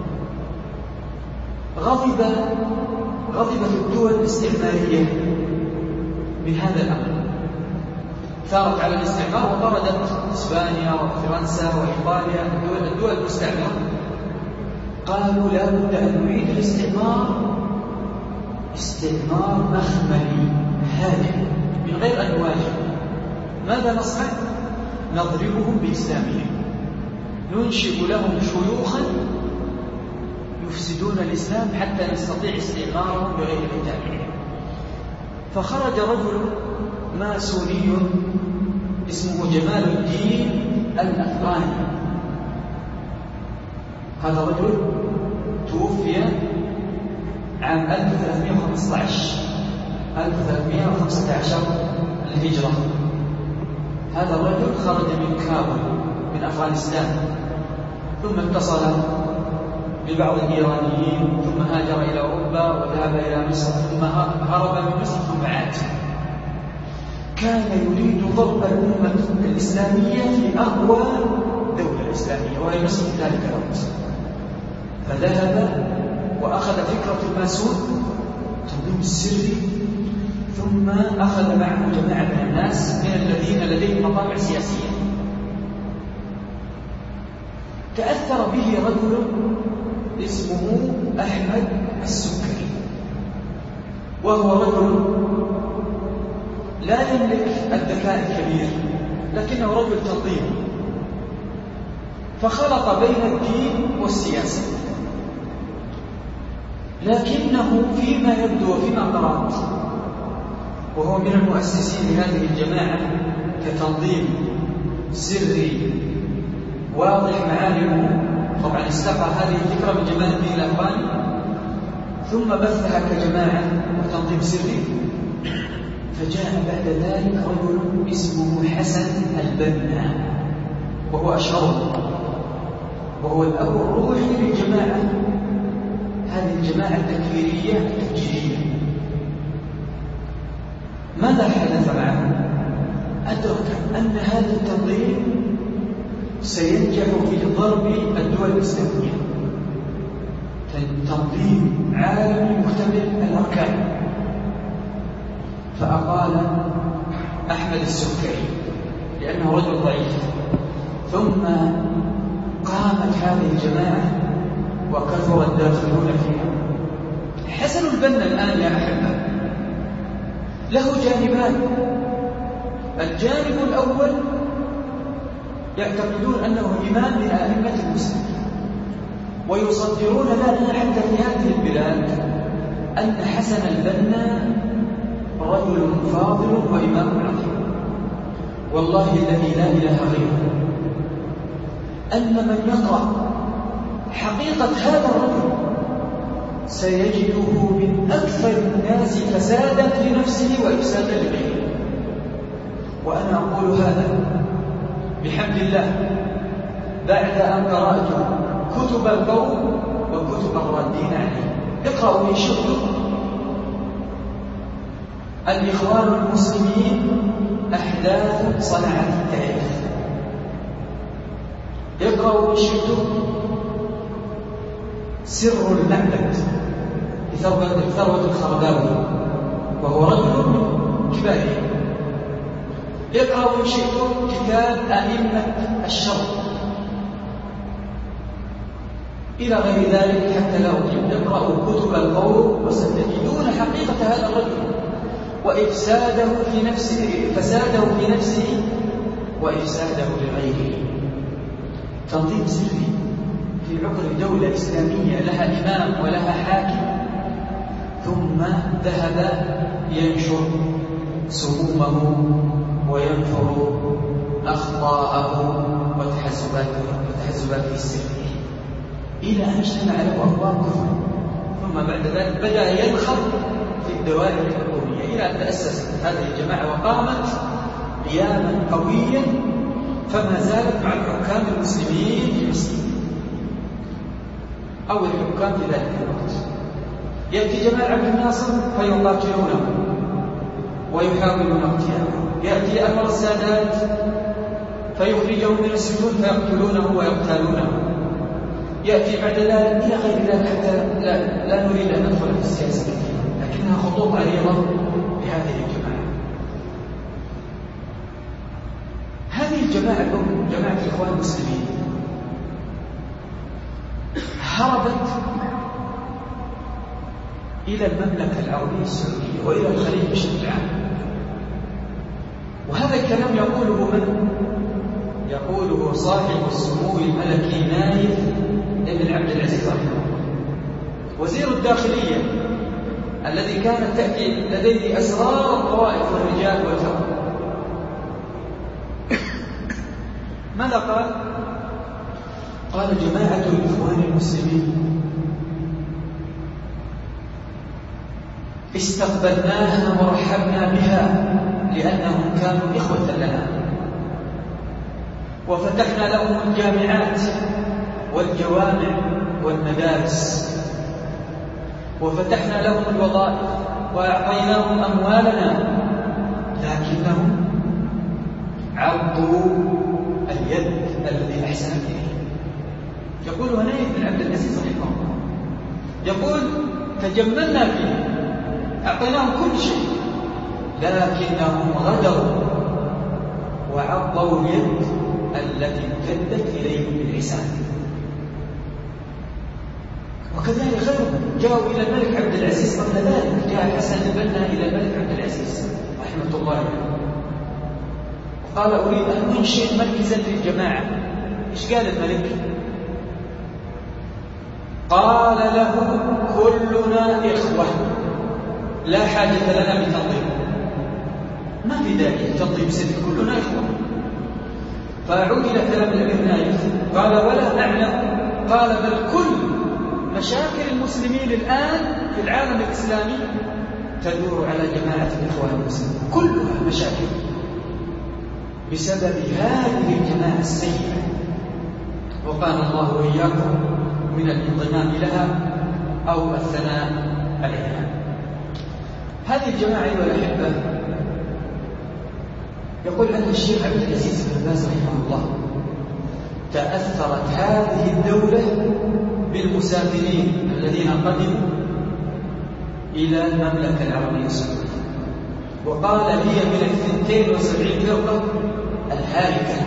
B: غضبت الدول الاستعمارية من هذا الأمر، ثارت على الاستعمار وطردت إسبانيا وفرنسا وإيطاليا، الدول المستعمرة. قالوا لا بد أن نعيد الاستعمار استعمار مخملي هادئ من غير أن نواجه. ماذا نصنع؟ نضربهم بإسلامهم، ننشئ لهم شيوخا يفسدون الإسلام حتى نستطيع استعمارهم بغير قتال. فخرج رجل ماسوني اسمه جمال الدين الأفغاني. هذا الرجل توفي عام 1315 الهجرة. هذا الرجل خرج من كابول من أفغانستان، ثم اتصل ببعض الإيرانيين، ثم هاجر إلى أوروبا وذهب إلى مصر، ثم هرب من مصر ثم عاد. كان يريد ضرب الأمة الإسلامية في أقوى دولة إسلامية وهي مصر في ذلك الوقت. فذهب وأخذ فكرة الماسون التنظيم السري، ثم أخذ معه جماعة من الناس من الذين لديهم مطامع سياسية. تأثر به رجل اسمه أحمد السكري، وهو رجل لا يملك الذكاء الكبير لكنه رجل تنظيم، فخلط بين الدين والسياسة. لكنه فيما يبدو وفيما قرأت وهو من المؤسسين لهذه الجماعة كتنظيم سري واضح معالمه. طبعا استقى هذه الفكرة من جمال الدين الأفغاني ثم بثها كجماعة وتنظيم سري. فجاء بعد ذلك رجل اسمه حسن البنا، وهو أشهرهم، وهو الأب الروحي للجماعة، هذه الجماعة التكفيرية التفجيرية. ماذا حدث معه؟ أدرك أن هذا التنظيم سينجح في ضرب الدول الإسلامية، تنظيم عالمي مختلف الأركان. فأقال أحمد السكري لأنه رجل ضعيف، ثم قامت هذه الجماعة وكثر الداخلون فيها. حسن البنا الآن يا أحبة له جانبان. الجانب الأول يعتقدون أنه إمام من أئمة المسلمين، ويصدرون لنا حتى في هذه البلاد أن حسن البنا رجل فاضل وإمام عظيم. والله الذي لا إله غيره أن من يقرأ حقيقة هذا الرجل سيجده من أكثر الناس فسادا لنفسه وإفسادا لغيره. وأنا أقول هذا بحمد الله بعد أن قرأت كتب القوم وكتب الرادين عليه. اقرأوا من شئتم الإخوان المسلمين أحداث صنعت التاريخ. اقرأوا من شئتم سر المعبد لثروة الخرداوي وهو رجل من كبارهم. اقرأوا إن شئتم كتاب أئمة الشر إلى غير ذلك حتى لا أطيل. اقرأوا كتب القوم وستجدون حقيقة هذا الرجل وإفساده في نفسه، فساده في نفسه وإفساده لغيره. تنظيم سري في عقر دولة إسلامية لها إمام ولها حاكم، ثم ذهب ينشر سمومه وينشر أخطاءه وتحزباته السرية إلى أن اجتمع له أخبار كفر، ثم بعد ذلك بدأ يدخل في الدوائر الحكومية إلى أن تأسست هذه الجماعة وقامت قياما قويا، فما زالت مع الحكام المسلمين في مصر أو الحكام في ذلك الوقت. يأتي جمال عبد الناصر فيقاتلونه ويحاولون اغتياله، يأتي أنور السادات فيخرجه من السجون فيقتلونه ويقتلونه، يأتي بعد ذلك إلى غير ذلك حتى لا نريد أن ندخل في السياسة كثيرا، لكنها خطوط عريضة لهذه الجماعة. هذه الجماعة جماعة الإخوان المسلمين هربت إلى المملكة العربية السعودية وإلى الخليج بشكل عام. وهذا الكلام يقوله من؟ يقوله صاحب السمو الملكي نايف ابن عبد العزيز رحمه الله، وزير الداخلية الذي كانت تأتي لديه أسرار الطوائف والرجال والجو. ماذا قال؟ قال جماعة الإخوان المسلمين استقبلناها ورحبنا بها لأنهم كانوا إخوة لنا، وفتحنا لهم الجامعات والجوامع والمدارس، وفتحنا لهم الوظائف وأعطيناهم أموالنا، لكنهم عضوا اليد الذي أحسن إليه. يقول نايف بن عبد العزيز رحمه الله، يقول تجملنا فيه، أعطيناهم كل شيء، لكنهم غدروا وعضوا اليد التي امتدت إليهم بالعسان. وكذلك غيرهم جاءوا إلى الملك عبد العزيز قبل ذلك، جاء حسن البنا إلى الملك عبد العزيز رحمة الله عليه وقال أريد أن أنشئ مركزا للجماعة. إيش قال الملك؟ قال له كلنا إخوة لا حاجة لنا بتنظيم، ما في داعي لتنظيم سري، كلنا إخوة. فأعود إلى كلام الأمير نايف قال ولا نعلم، قال بل كل مشاكل المسلمين الآن في العالم الإسلامي تدور على جماعة الإخوان المسلمين، كلها مشاكل بسبب هذه الجماعة السيئة، وقال الله وإياكم من الانضمام لها أو الثناء عليها. هذه الجماعة أيها الأحبة، يقول أن الشيخ عبد العزيز بن باز رحمه الله تأثرت هذه الدولة بالمسافرين الذين قدموا إلى المملكة العربية السعودية، وقال هي من 72 فرقة الهالكة.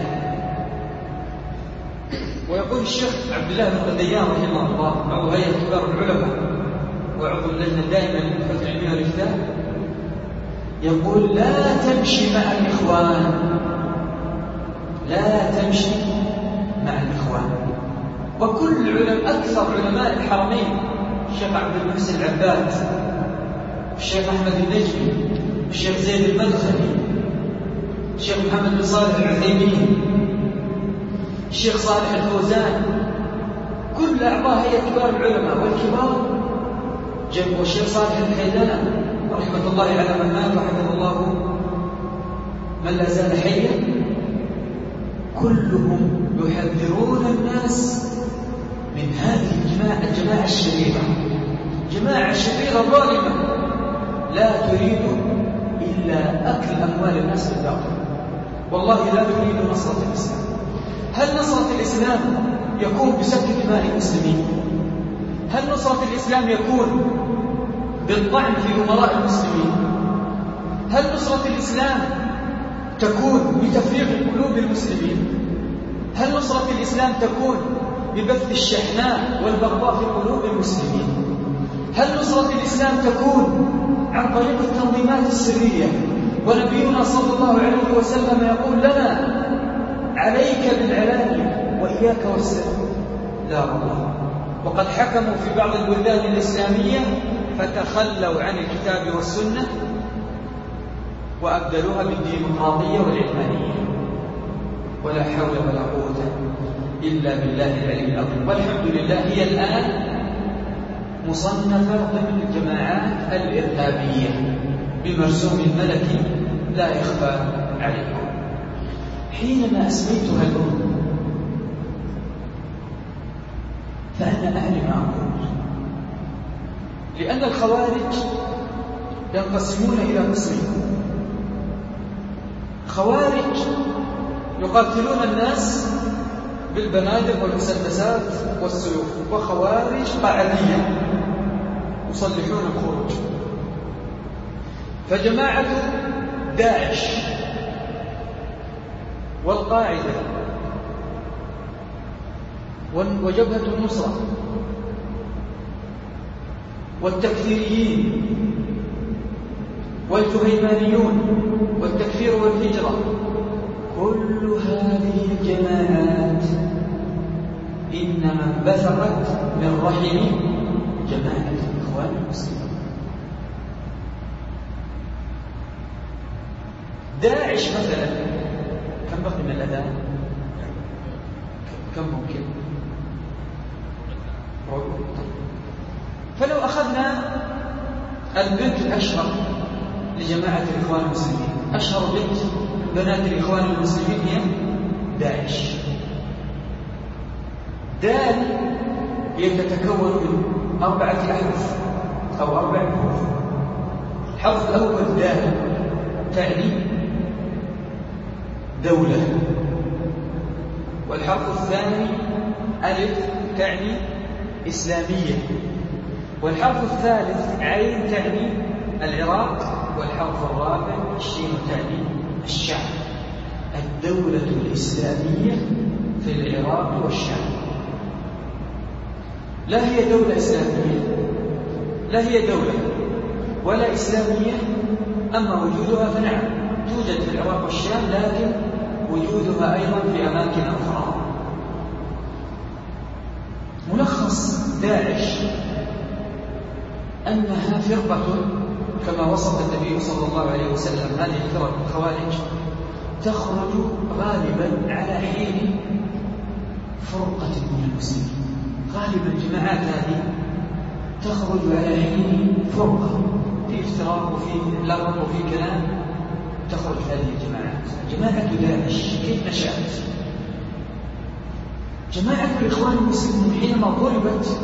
B: ويقول الشيخ عبد الله بن غديان رحمه الله عضو هيئة كبار العلماء وعضو اللجنة الدائمة للبحوث العلمية والإفتاء، يقول لا تمشي مع الإخوان، لا تمشي مع الإخوان. وكل أكثر علماء الحرمين، الشيخ عبد المحسن العباد، الشيخ أحمد النجمي، الشيخ زيد المدخلي، الشيخ محمد بن صالح العثيمين، الشيخ صالح الفوزان، كل أعضاء هيئة كبار العلماء والكبار، والشيخ صالح الحيدانة رحمة الله على من مات وحفظ الله من لا زال حيا، كلهم يحذرون الناس من هذه الجماعة الشريرة، جماعة شريرة ظالمة لا تريد إلا أكل أموال الناس بالباطل، والله لا تريد نصرة الإسلام. هل نصرة الإسلام يكون بسفك دماء المسلمين؟ هل نصرة الإسلام يكون بالطعن في أمراء المسلمين؟ هل نصرة الإسلام تكون بتفريق قلوب المسلمين؟ هل نصرة الإسلام تكون ببث الشحناء والبغضاء في قلوب المسلمين؟ هل نصرة الإسلام تكون عن طريق التنظيمات السرية؟ ونبينا صلى الله عليه وسلم يقول لنا: عليك بالعلانية وإياك والسر. لا والله، وقد حكموا في بعض البلدان الإسلامية فتخلوا عن الكتاب والسنة وأبدلوها بالديمقراطية والعلمانية، ولا حول ولا قوة إلا بالله العلي العظيم. والحمد لله هي الآن مصنفة ضمن الجماعات الإرهابية بمرسوم ملكي لا يخفى عليكم. حينما أسميتها الأم فأنا أعني ما أقول، لأن الخوارج ينقسمون إلى قسمين: خوارج يقاتلون الناس بالبنادق والمسدسات والسيوف، وخوارج قاعدية يصلحون الخروج. فجماعة داعش والقاعدة وجبهة النصرة والتكفيريين والجهيمانيون والتكفير والهجرة، كل هذه الجماعات إنما انبثقت من رحم جماعة الإخوان المسلمين. داعش مثلا، كم بقي من الأذان؟ كم ممكن؟ فلو أخذنا البنت الأشهر لجماعة الإخوان المسلمين، أشهر بنت بنات الإخوان المسلمين هي داعش. دال هي تتكون من 4 أحرف أو 4 حروف. الحرف الأول دال تعني دولة، والحرف الثاني ألف تعني إسلامية، والحرف الثالث عين تعني العراق، والحرف الرابع الشين تعني الشام. الدولة الإسلامية في العراق والشام. لا هي دولة إسلامية، لا هي دولة ولا إسلامية، أما وجودها فنعم توجد في العراق والشام، لكن وجودها أيضا في أماكن أخرى. ملخص داعش أنها فرقة كما وصف النبي صلى الله عليه وسلم هذه الفرق الخوارج تخرج غالبا على حين فرقة من المسلمين. غالبا الجماعات هذه تخرج على حين فرقة، في افتراق وفي لغط وفي كلام، تخرج هذه الجماعات. جماعة داعش كيف نشأت؟ جماعة الإخوان المسلمين حينما ضربت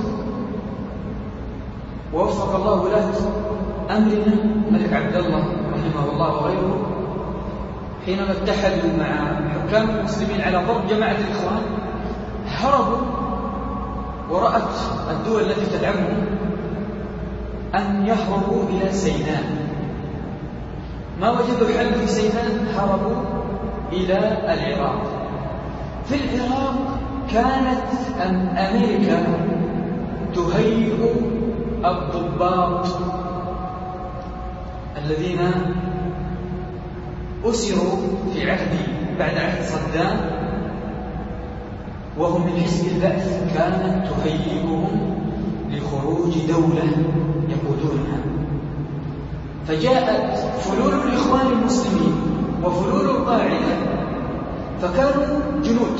B: ووفق الله ولاة أمرنا الملك عبد الله رحمه الله وغيره، حينما اتحدوا مع حكام المسلمين على ضرب جماعة الإخوان، هربوا ورأت الدول التي تدعمهم أن يهربوا إلى سيناء. ما وجدوا حل في سيناء، هربوا إلى العراق. في العراق كانت أمريكا تهيئ الضباط الذين أسروا في عهد بعد عهد صدام، وهم من حزب البعث، كانت تهيئهم لخروج دولة يقودونها. فجاءت فلول الإخوان المسلمين وفلول القاعدة، فكانوا جنود.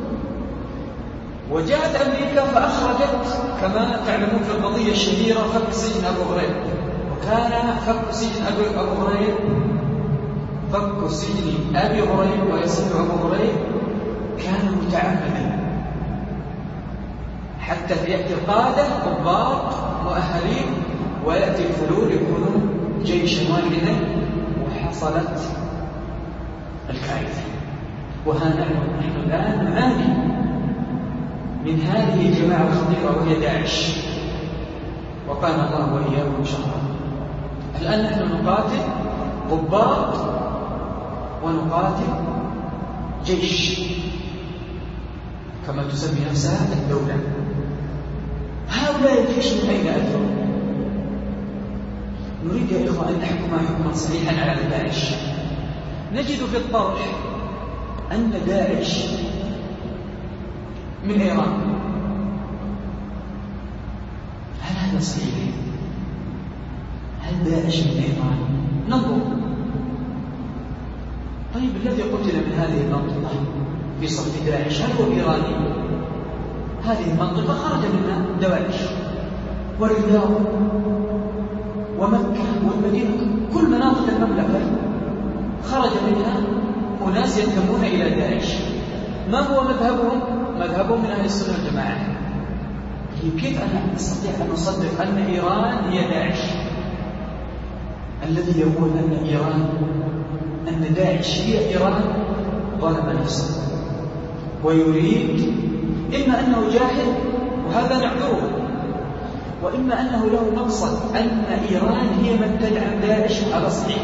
B: وجاءت أمريكا فأخرجت كما تعلمون في القضية الشهيرة فك سجن أبو غريب. وكان فك سجن أبو غريب، فك سجن أبي غريب ويصل أبو غريب كان متعمدا، حتى يأتي القادة ضباط مؤهلين ويأتي الفلول يكونوا جيشا واحدا، وحصلت الكارثة. وها نحن الآن نعاني من هذه الجماعة الخطيرة وهي داعش، وقال الله وإياكم شرا. الآن نحن نقاتل ضباط ونقاتل جيش كما تسمي نفسها الدولة. هؤلاء الجيش من أين أتوا؟ نريد يا إخوة أن نحكم حكما صحيحا على داعش. نجد في الطرح أن داعش من إيران. هل هذا صحيح؟ هل داعش من إيران؟ ننظر. طيب الذي قتل من هذه المنطقة في صف داعش هل هو إيراني؟ هذه المنطقة خرج منها دواعش، والرياض ومكة والمدينة، كل مناطق المملكة خرج منها أناس ينتمون إلى داعش. ما هو مذهبهم؟ مذهبهم من أهل السنة والجماعة. كيف أنا أستطيع أن أصدق أن إيران هي داعش؟ الذي يقول أن إيران أن داعش هي إيران ظلم نفسه، ويريد إما أنه جاهل وهذا نعذره، وإما أنه له مقصد أن إيران هي من تدعم داعش، هذا صحيح،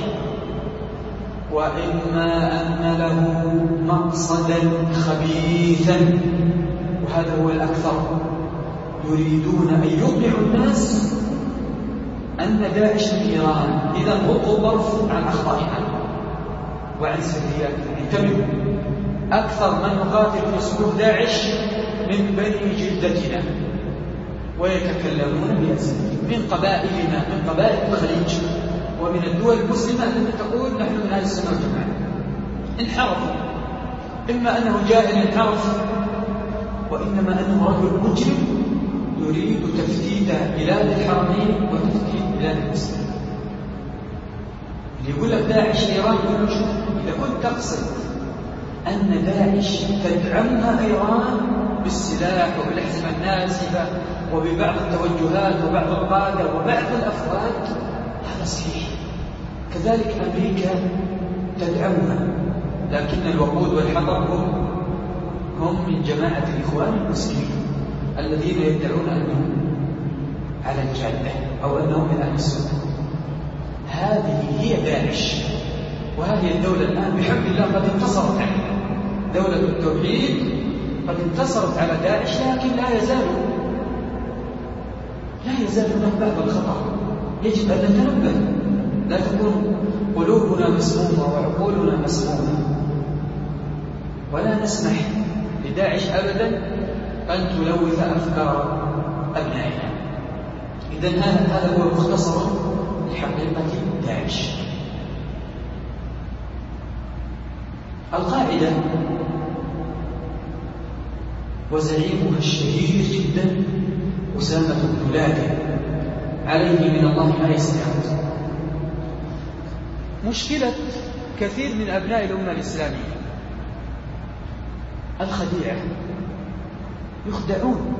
B: وإما أن له مقصدا خبيثا وهذا هو الأكثر، يريدون أن يقنعوا الناس أن داعش من إيران. إذا غضوا الطرف عن أخطائها وعن سلبياتها. انتبهوا، أكثر من نقاتل في صفوف داعش من بني جلدتنا، ويتكلمون بأسئلة من قبائلنا، من قبائل الخليج ومن الدول المسلمة التي تقول نحن من أهل السنة والجماعة. انحرفوا، إما أنه جاهل انحرف، وإنما أنه رجل مجرم يريد تفتيت بلاد الحرمين وتفتيت بلاد المسلمين. اللي يقول لك داعش إيران يقول له إذا كنت تقصد أن داعش تدعمها إيران بالسلاح وبالأحزمة الناسبة وببعض التوجهات وبعض القادة وبعض الأفراد، هذا صحيح. كذلك أمريكا تدعمها، لكن الوقود والحطب هم من جماعة الإخوان المسلمين الذين يدعون أنهم على الجادة أو أنهم من أهل السنة. هذه هي داعش، وهذه الدولة الآن بحمد الله قد انتصرت عليها. دولة التوحيد قد انتصرت على داعش، لكن لا يزال هناك بعض الخطأ يجب أن نتنبه. لا تكون قلوبنا مسمومة وعقولنا مسمومة، ولا نسمح لداعش أبدا أن تلوث أفكار أبنائنا. إذن هذا هو مختصر لحقيقة داعش. القاعدة وزعيمها الشهير جدا أسامة بن لادن عليه من الله ما يستحق. مشكلة كثير من أبناء الأمة الإسلامية الخديعة، يخدعون.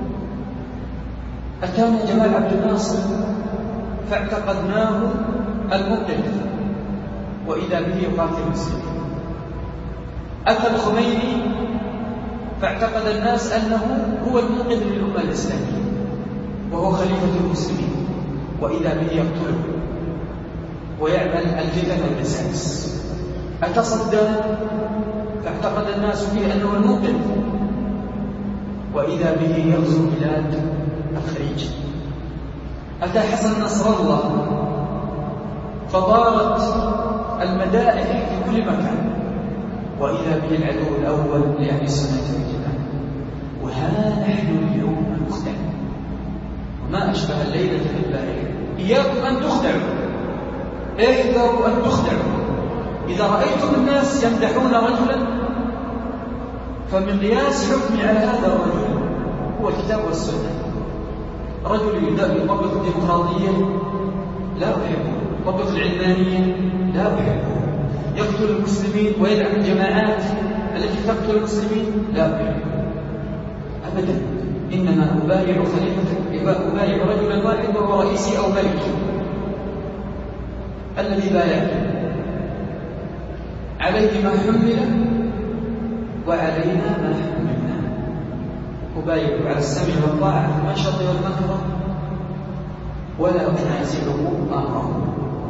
B: أتانا جمال عبد الناصر فاعتقدناه المنقذ وإذا به يقاتل المسلمين. أتى الخميني فاعتقد الناس أنه هو المنقذ للأمة الإسلامية وهو خليفة المسلمين، وإذا به يقتله ويعمل الفتن والدسائس. أتى صدام فاعتقد الناس فيه أنه المنقذ، وإذا به يغزو بلاد الخليج. أتى حسن نصر الله فطارت المدائح في كل مكان، وإذا به العدو الأول لأهل السنة والجماعة. وها نحن اليوم نخدع، وما أشبه الليلة بالبارحة. إياكم أن تخدعوا، احذروا أن تخدعوا. إذا رأيتم الناس يمدحون رجلا فمن قياس حكمي على هذا الرجل هو الكتاب والسنة. رجل يطبق الديمقراطية لا أحبه، يطبق العلمانية لا أحبه، يقتل المسلمين ويدعم الجماعات التي تقتل المسلمين لا أحبه أبدا. إنما أبايع خليفة، أبايع رجلا واحد وهو رئيسي أو ملكي الذي بايعته، عليه ما حمل وعلينا ما حملنا. أبايع على السمع والطاعة في المنشط والمكره ولا أنازعه أمره.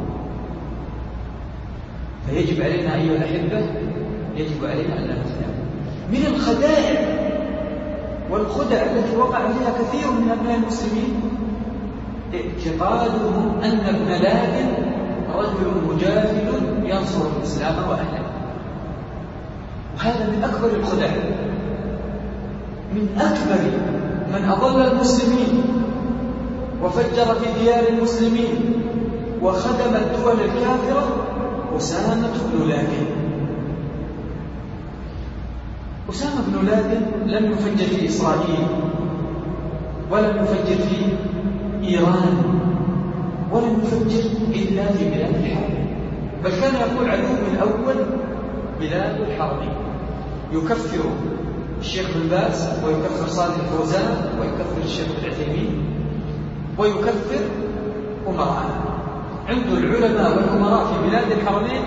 B: فيجب علينا أيها الأحبة، يجب علينا أن لا نخدع. من الخدائع والخدع التي وقع فيها كثير من أبناء المسلمين اعتقادهم أن ابن لادن رجل مجاهد ينصر الإسلام وأهله. وهذا من أكبر الخدع، من أكبر من أضل المسلمين وفجر في ديار المسلمين وخدم الدول الكافرة أسامة بن لادن. أسامة بن لادن لم يفجر في إسرائيل، ولم يفجر في إيران، ولم يفجر إلا في بلاد الحرب، بل كان يقول عدوه الأول بلاد الحرب. يكفر الشيخ بن باز ويكفر صالح الفوزان ويكفر الشيخ العثيمين ويكفر أمراء. عنده العلماء والأمراء في بلاد الحرمين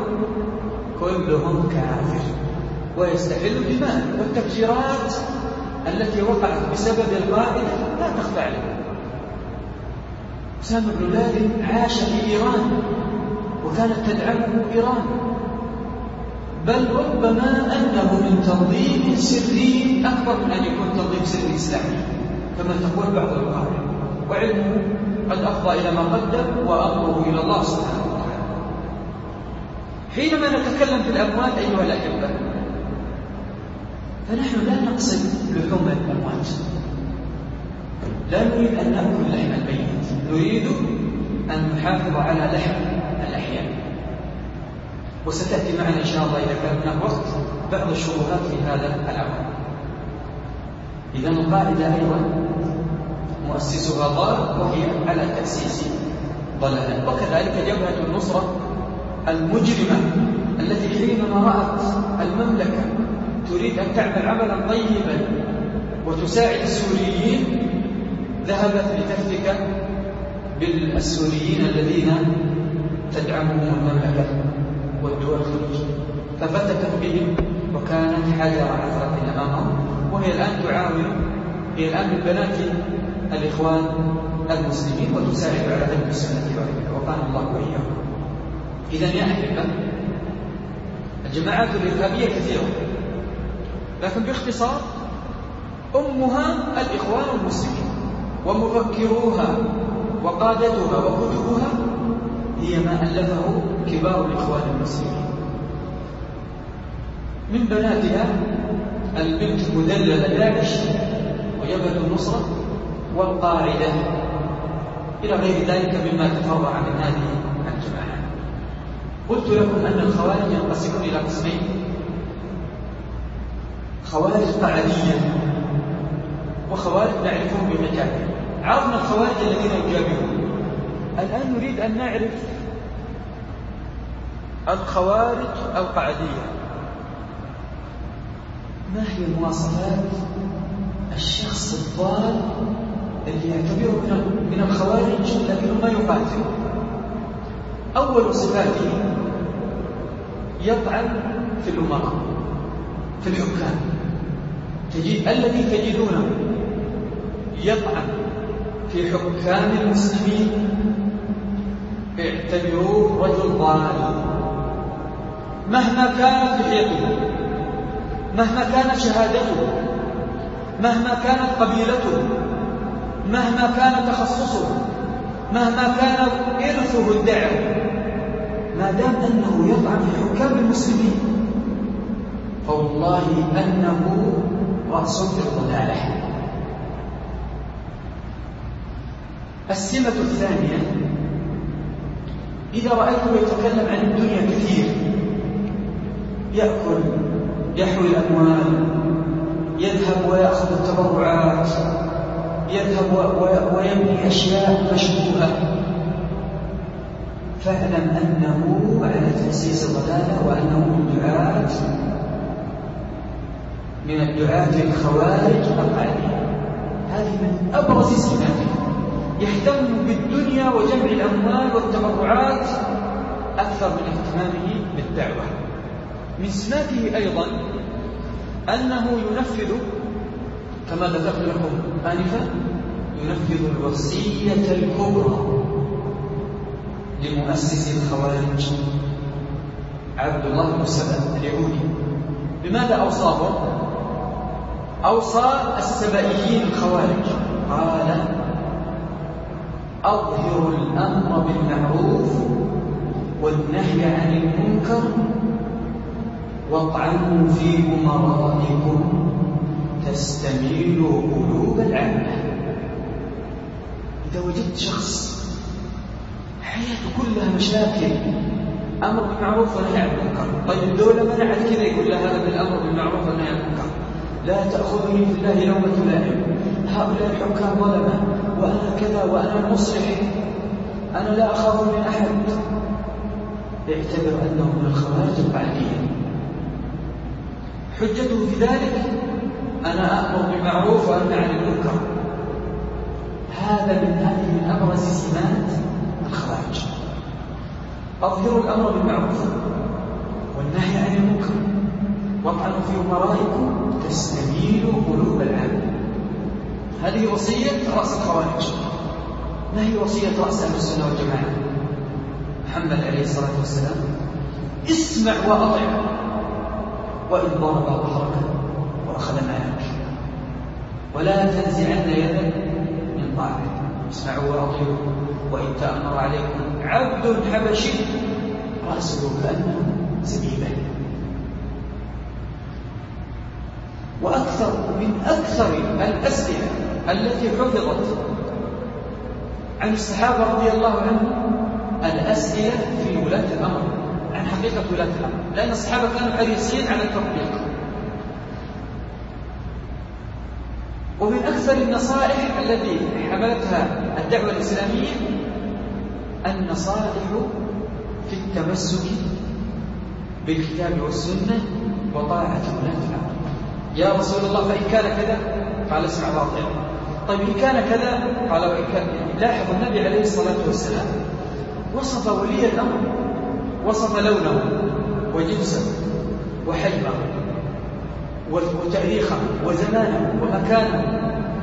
B: كلهم كافر، ويستحل الدماء والتفجيرات التي وقعت بسبب القائد لا تخفى عليه. أسامة بن لادن عاش في إيران وكانت تدعمه إيران، بل ربما أنه من تنظيم سري أكبر من أن يكون تنظيم سري إسلامي كما تقول بعض القارئ، وعلمه قد أفضى إلى ما قدم وأمره إلى الله سبحانه وتعالى. حينما نتكلم في الأموات أيها الأحبة، فنحن لا نقصد لحوم الأموات، لا نريد أن نأكل لحم الميت، نريد أن نحافظ على لحم الأحياء. وستأتي معنا إن شاء الله إذا كان هناك وقت بعض الشروحات في هذا الأمر. إذا القاعدة أيضا مؤسسها ضال وهي على تأسيس ضلالة. وكذلك جبهة النصرة المجرمة التي حينما رأت المملكة تريد أن تعمل عملا طيبا وتساعد السوريين ذهبت لتفتك بالسوريين الذين تدعمهم المملكة والدول الخليجية، ففتكت بهم وكانت حجر عثرة أمامهم. وهي الآن تعاون، هي الآن من بنات الإخوان المسلمين وتساعد على ذلك السنة وقال الله وإياكم. إذن يا أحبة، الجماعات الإرهابية كثيرة، لكن باختصار أمها الإخوان المسلمين، ومفكروها وقادتها وكتبها هي ما ألفه كبار الإخوان المسلمين. من بناتها البنت مدللة داعش وجبهة النصرة والقاعدة إلى غير ذلك مما تفرع من هذه الجماعة. قلت لكم أن الخوارج ينقسمون إلى قسمين: خوارج قاعدية وخوارج نعرفهم بمكانهم. عرفنا الخوارج الذين يجابهون، الآن نريد أن نعرف الخوارج القاعدية. ما هي مواصفات الشخص الضال الذي يعتبره من الخوارج لكنه ما يقاتل؟ أول صفاته يطعن في الأمراء، في الحكام. الذي تجدونه يطعن في حكام المسلمين اعتبروه رجل ضال، مهما كانت لحيته، مهما كانت شهادته، مهما كانت قبيلته، مهما كان تخصصه، مهما كان إرثه الدعوة، ما دام أنه يطعن في حكام المسلمين والله أنه رأس في الضلالة. السمة الثانية: إذا رأيته يتكلم عن الدنيا كثير، يأكل، يحوي الأموال، يذهب ويأخذ التبرعات، يذهب ويبني أشياء مشبوهة، فاعلم أنه على تأسيس ضلالة، وأنه من الدعاة الخوارج القاعدين. هذه من أبرز سماته، يهتم بالدنيا وجمع الأموال والتبرعات أكثر من اهتمامه بالدعوة. من سماته أيضا أنه ينفذ، كما ذكرت لكم آنفا، ينفذ الوصية الكبرى لمؤسس الخوارج عبد الله بن سبأ اليهودي. بماذا أوصاهم؟ أوصى السبائيين الخوارج، قال: أظهروا الأمر بالمعروف والنهي عن المنكر واطعنوا في أمرائكم تستميلوا قلوب العامة. إذا وجدت شخص حياته كلها مشاكل، أمر بالمعروف ونهي عن المنكر، طيب الدولة منعت كذا، يقول لها هذا بالأمر بالمعروف والنهي عن المنكر، لا تأخذني في الله لومة لائم، هؤلاء الحكام ظلمة، وأنا كذا، وأنا المصلح، أنا لا أخاف من أحد، يعتبر أنه من الخوارج القاعدية. حجته في ذلك: أنا أأمر بالمعروف وأنهى عن المنكر. هذه من أبرز سمات الخوارج. أظهروا الأمر بالمعروف والنهي عن المنكر واطعنوا في أمرائكم تستميلوا قلوب العامة. هذه وصية رأس الخوارج. ما هي وصية رأس أهل السنة والجماعة؟ محمد عليه الصلاة والسلام: اسمع وأطع، وإن ضرب ظهرك وأخذ مالك ولا تنزعن يدك من طاعته. اسمعوا وأطيعوا وإن تأمر عليكم عبد حبشي رأسه كأنه زبيبة. من أكثر الأسئلة التي حفظت عن الصحابة رضي الله عنهم الأسئلة في ولاة الأمر، عن حقيقة ولاة الأمر، لأن الصحابة كانوا حريصين على التطبيق. ومن أكثر النصائح التي حملتها الدعوة الإسلامية النصائح في التمسك بالكتاب والسنة وطاعة ولاة الأمر. يا رسول الله فإن كان كذا، قال اسمع واطع. طيب إن كان كذا، قال وإن كان. لاحظ النبي عليه الصلاة والسلام وصف ولي الأمر، وصف لونه وجنسه وحجمه وتاريخه وزمانه ومكانه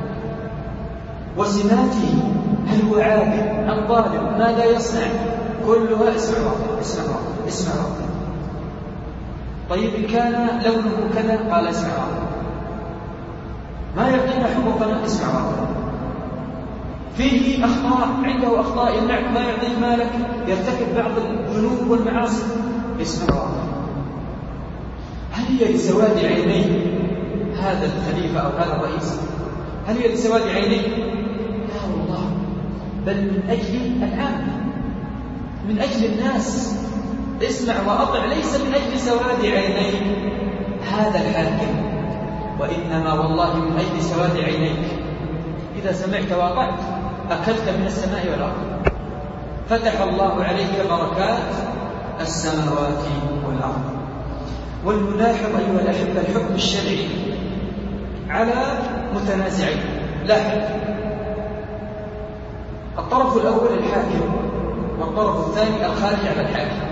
B: وسماته، هل هو عابد أم ظالم، ماذا يصنع، كلها اسمع واطع اسمع واطع اسمع واطع. طيب إن كان لونه كذا، قال اسمع واطع. ما يعطينا حقوقنا، اسمع واطع. فيه أخطاء، عنده أخطاء، يمنعك ما يعطيك مالك، يرتكب بعض الذنوب والمعاصي، اسمع واطع. هل هي لسواد عيني هذا الخليفة أو هذا الرئيس؟ هل هي لسواد عيني؟ لا والله، بل من أجل العامة، من أجل الناس. اسمع وأطع ليس من أجل سواد عيني هذا الحاكم، وإنما والله من أجل سواد عينيك. إذا سمعت وأطعت أكلت من السماء والأرض، فتح الله عليك بركات السماوات والأرض. ولنلاحظ أيها الأحبة الحكم الشرعي على متنازعين. لاحظ، الطرف الأول الحاكم، والطرف الثاني الخارج على الحاكم.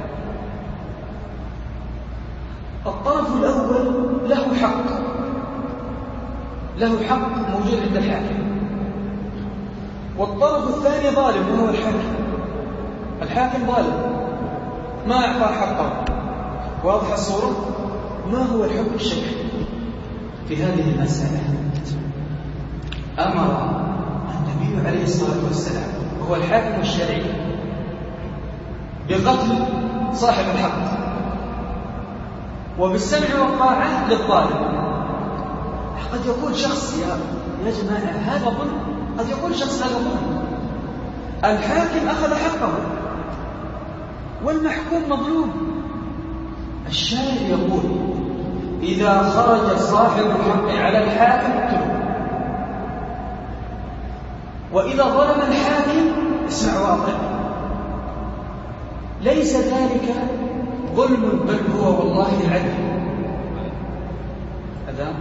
B: الطرف الأول له حق موجود عند الحاكم، والطرف الثاني ظالم وهو الحاكم ظالم ما أعطى حقه. واضح الصورة؟ ما هو الحكم الشرعي في هذه المسألة؟ أمر النبي عليه الصلاة والسلام وهو الحاكم الشرعي بقتل صاحب الحق، وبالسمع والطاعة للظالم. قد يقول شخص يا جماعة هذا ظلم، قد يقول شخص هذا ظلم، الحاكم أخذ حقه والمحكوم مظلوم. الشارع يقول إذا خرج صاحب الحق على الحاكم اقتله، وإذا ظلم الحاكم اسمع وأطع. ليس ذلك ظلم بل هو والله العدل. هذا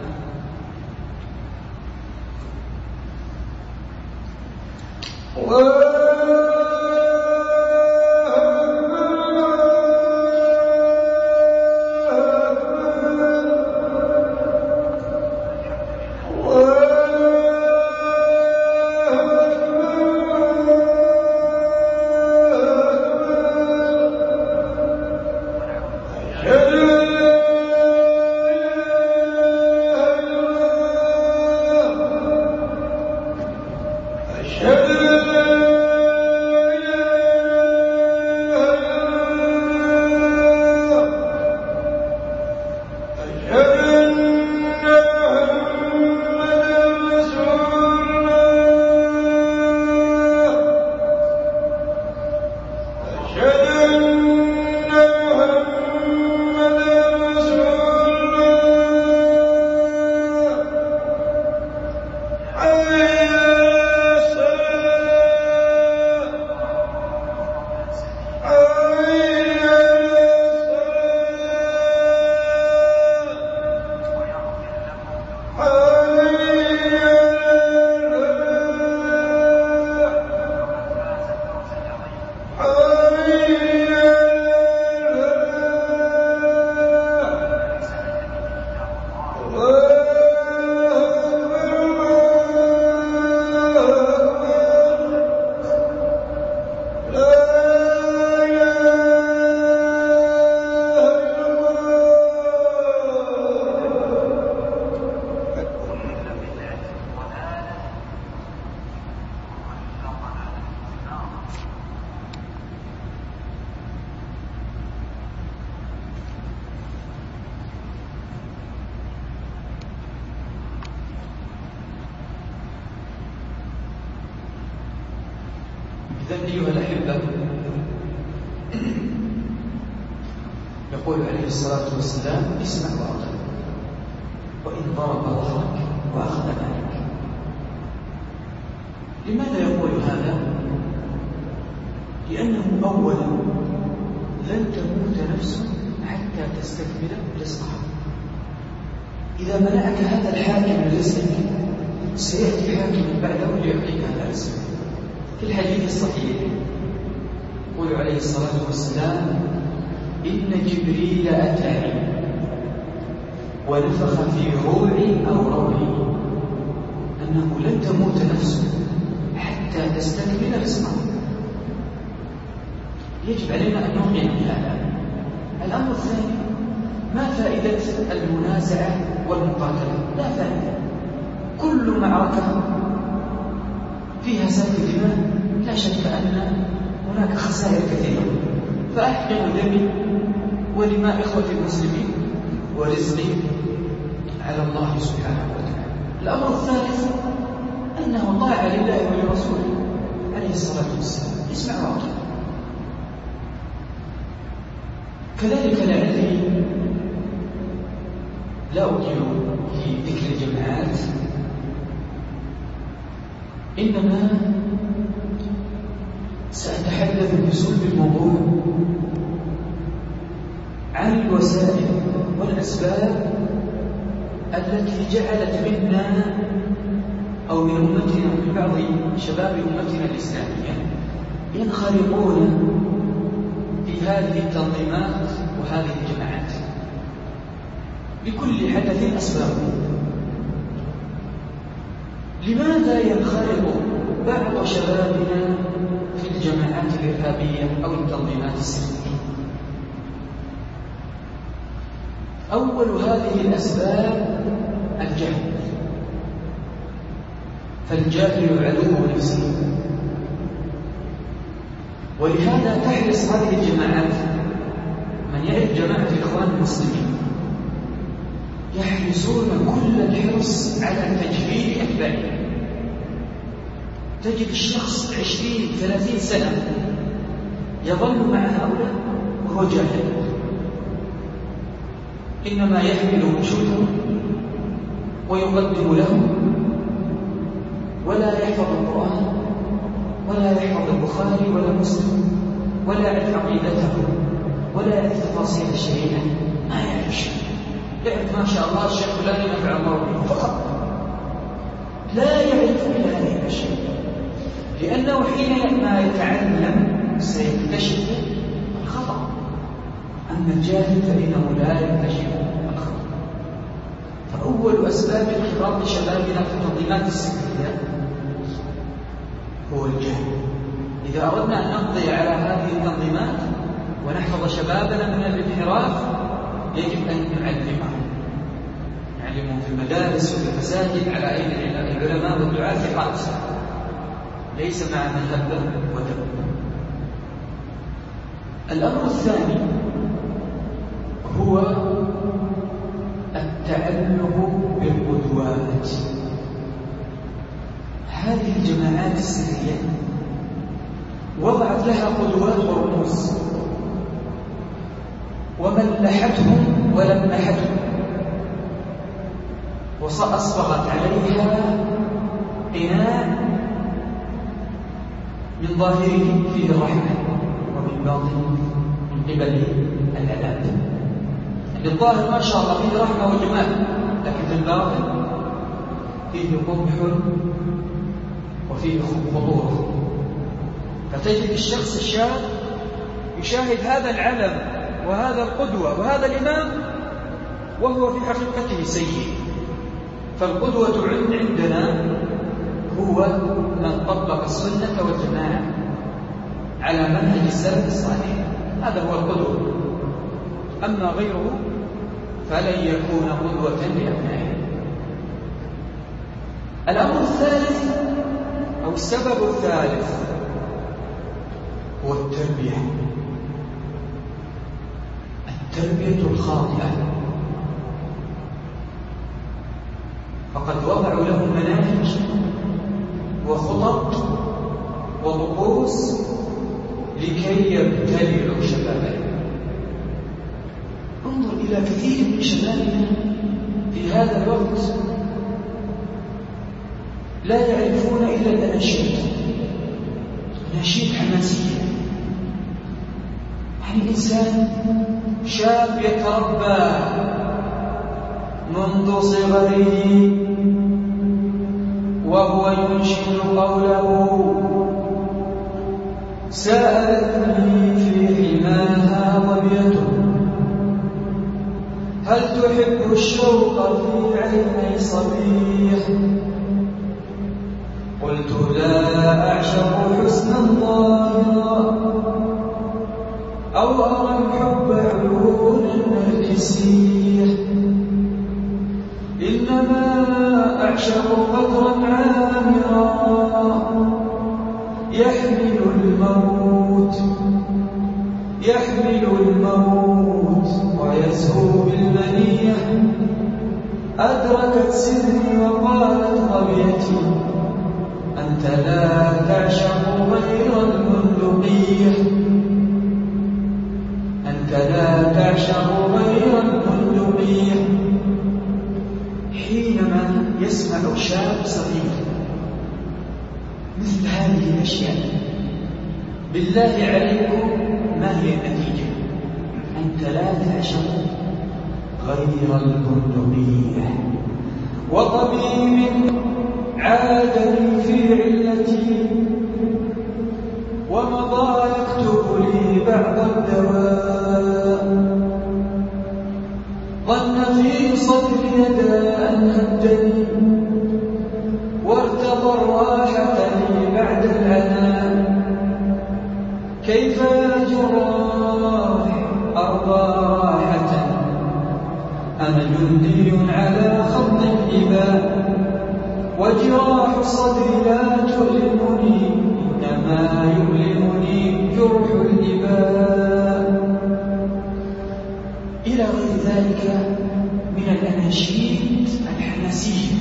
B: إذن أيها الأحبة، يقول عليه الصلاة والسلام اسمع وأطع، وإن ضرب ظهرك وأخذ مالك. لماذا يقول هذا؟ لأنه أولا لن تموت نفس حتى تستكمل رزقها. إذا منعك هذا الحاكم من رزقك سيأتي حاكم بعده ليعطيك هذا الرزق. في الحديث الصحيح يقول عليه الصلاة والسلام إن جبريل أتاني ونفخ في روعي أو روعي أنه لن تموت نفس حتى تستكمل رزقها. يجب علينا أن نؤمن بهذا. الأمر الثاني، ما فائدة المنازعة والمقاتلة؟ لا فائدة. كل معركة فيها سفك دماء لا شك أن هناك خسائر كثيرة، فأحقن دمي ولماء إخوتي المسلمين ورزقي على الله سبحانه وتعالى. الأمر الثالث أنه طاعة لله ولرسوله عليه الصلاة والسلام. اسمع وأطع. كذلك لعلي لا أطيل في ذكر الجماعات، إنما سأتحدث بصلب الموضوع عن الوسائل والأسباب التي جعلت منا أو من أمتنا ومن بعض شباب أمتنا الإسلامية ينخرطون في هذه التنظيمات وهذه الجماعات. لكل حدث أسباب. لماذا ينخرط بعض شبابنا في الجماعات الإرهابية أو التنظيمات السلمية؟ أول هذه الأسباب الجهل، فالجاهل عدو نفسه. ولهذا تحرص هذه الجماعات، من يعرف جماعة الإخوان المسلمين يحرصون كل الحرص على تجريد أتباعهم. تجد الشخص 20-30 سنة يظل مع هؤلاء وهو جاهل، إنما يحمل وجودهم ويقدم لهم، ولا يحفظ القرآن ولا يحفظ البخاري ولا مسلم ولا يعرف عقيدته ولا يعرف تفاصيل الشريعة، ما يعرف شيء. يعرف ما شاء الله الشيخ فلان ينفع الله به فقط، لا يعرف إلا هذه الأشياء، لأنه حين ما يتعلم سيكتشف الخطأ. أما الجاهل فإنه لا يكتشف الخطأ. فأول أسباب انخراط شبابنا في التنظيمات السكرية هو الجهل. إذا أردنا أن نقضي على هذه التنظيمات ونحفظ شبابنا من الانحراف يجب أن نعلمهم في المدارس وفي المساجد على أيدي العلماء والدعاة ثقات، ليس مع من هب ودب. الأمر الثاني هو التعلق بالقدوات. هذه الجماعات السرية وضعت لها قدوات ورموز وملحتهم ولمحتهم وأصبغت عليها قناع من ظاهره فيه الرحمة ومن باطنه من قبل العذاب. للظاهر ما شاء الله فيه رحمة وجمال، لكن في الباطن فيه قبح وفيه خطورة. فتجد الشخص الشاب يشاهد هذا العلم وهذا القدوة وهذا الإمام وهو في حقيقته سيء. فالقدوة عندنا هو من طبق السنة والجماعة على منهج السلف الصالح، هذا هو القدوة. أما غيره فلن يكون قدوة لأبنائه. الأمر الثالث أو السبب الثالث هو التربية الخاطئة. فقد وضعوا لهم مناهج وخطط وطقوس لكي يبتلعوا شبابهم. انظر إلى كثير من شبابنا في هذا الوقت لا يعرفون إلا الأناشيد، أناشيد حماسية. يعني إنسان شاب يتربى منذ صغره وهو ينشد قوله: سألتني في حماها ظبية، هل تحب الشوق في عيني صبيح؟ قلت لا أعشق حسنا ظاهرا أو أرى الحب عيونا نرجسية، إنما أعشق قدرا عامرا يحمل الموت ويزهو بالمنية. أدركت سري وقالت ظبيتي: أنت لا تعشق غير البندقية، أنت لا تعشق غير البندقية. حينما يسمع شاب صغير مثل هذه الأشياء، بالله عليكم ما هي النتيجة؟ أنت لا تعشق غير البندقية. وطبيب عادني في علتي ومضى يكتب لي بعض الدواء، ظن في صدري داء هدني وارتضى الراحة لي بعد العناء. كيف يا جراح أرضى راحة، أنا جندي على خط الإباء، وجراح الصدر لا تؤلمني، إنما يؤلمني جرح الإباء. إلى غير ذلك من الأناشيد الأناشيد الحماسية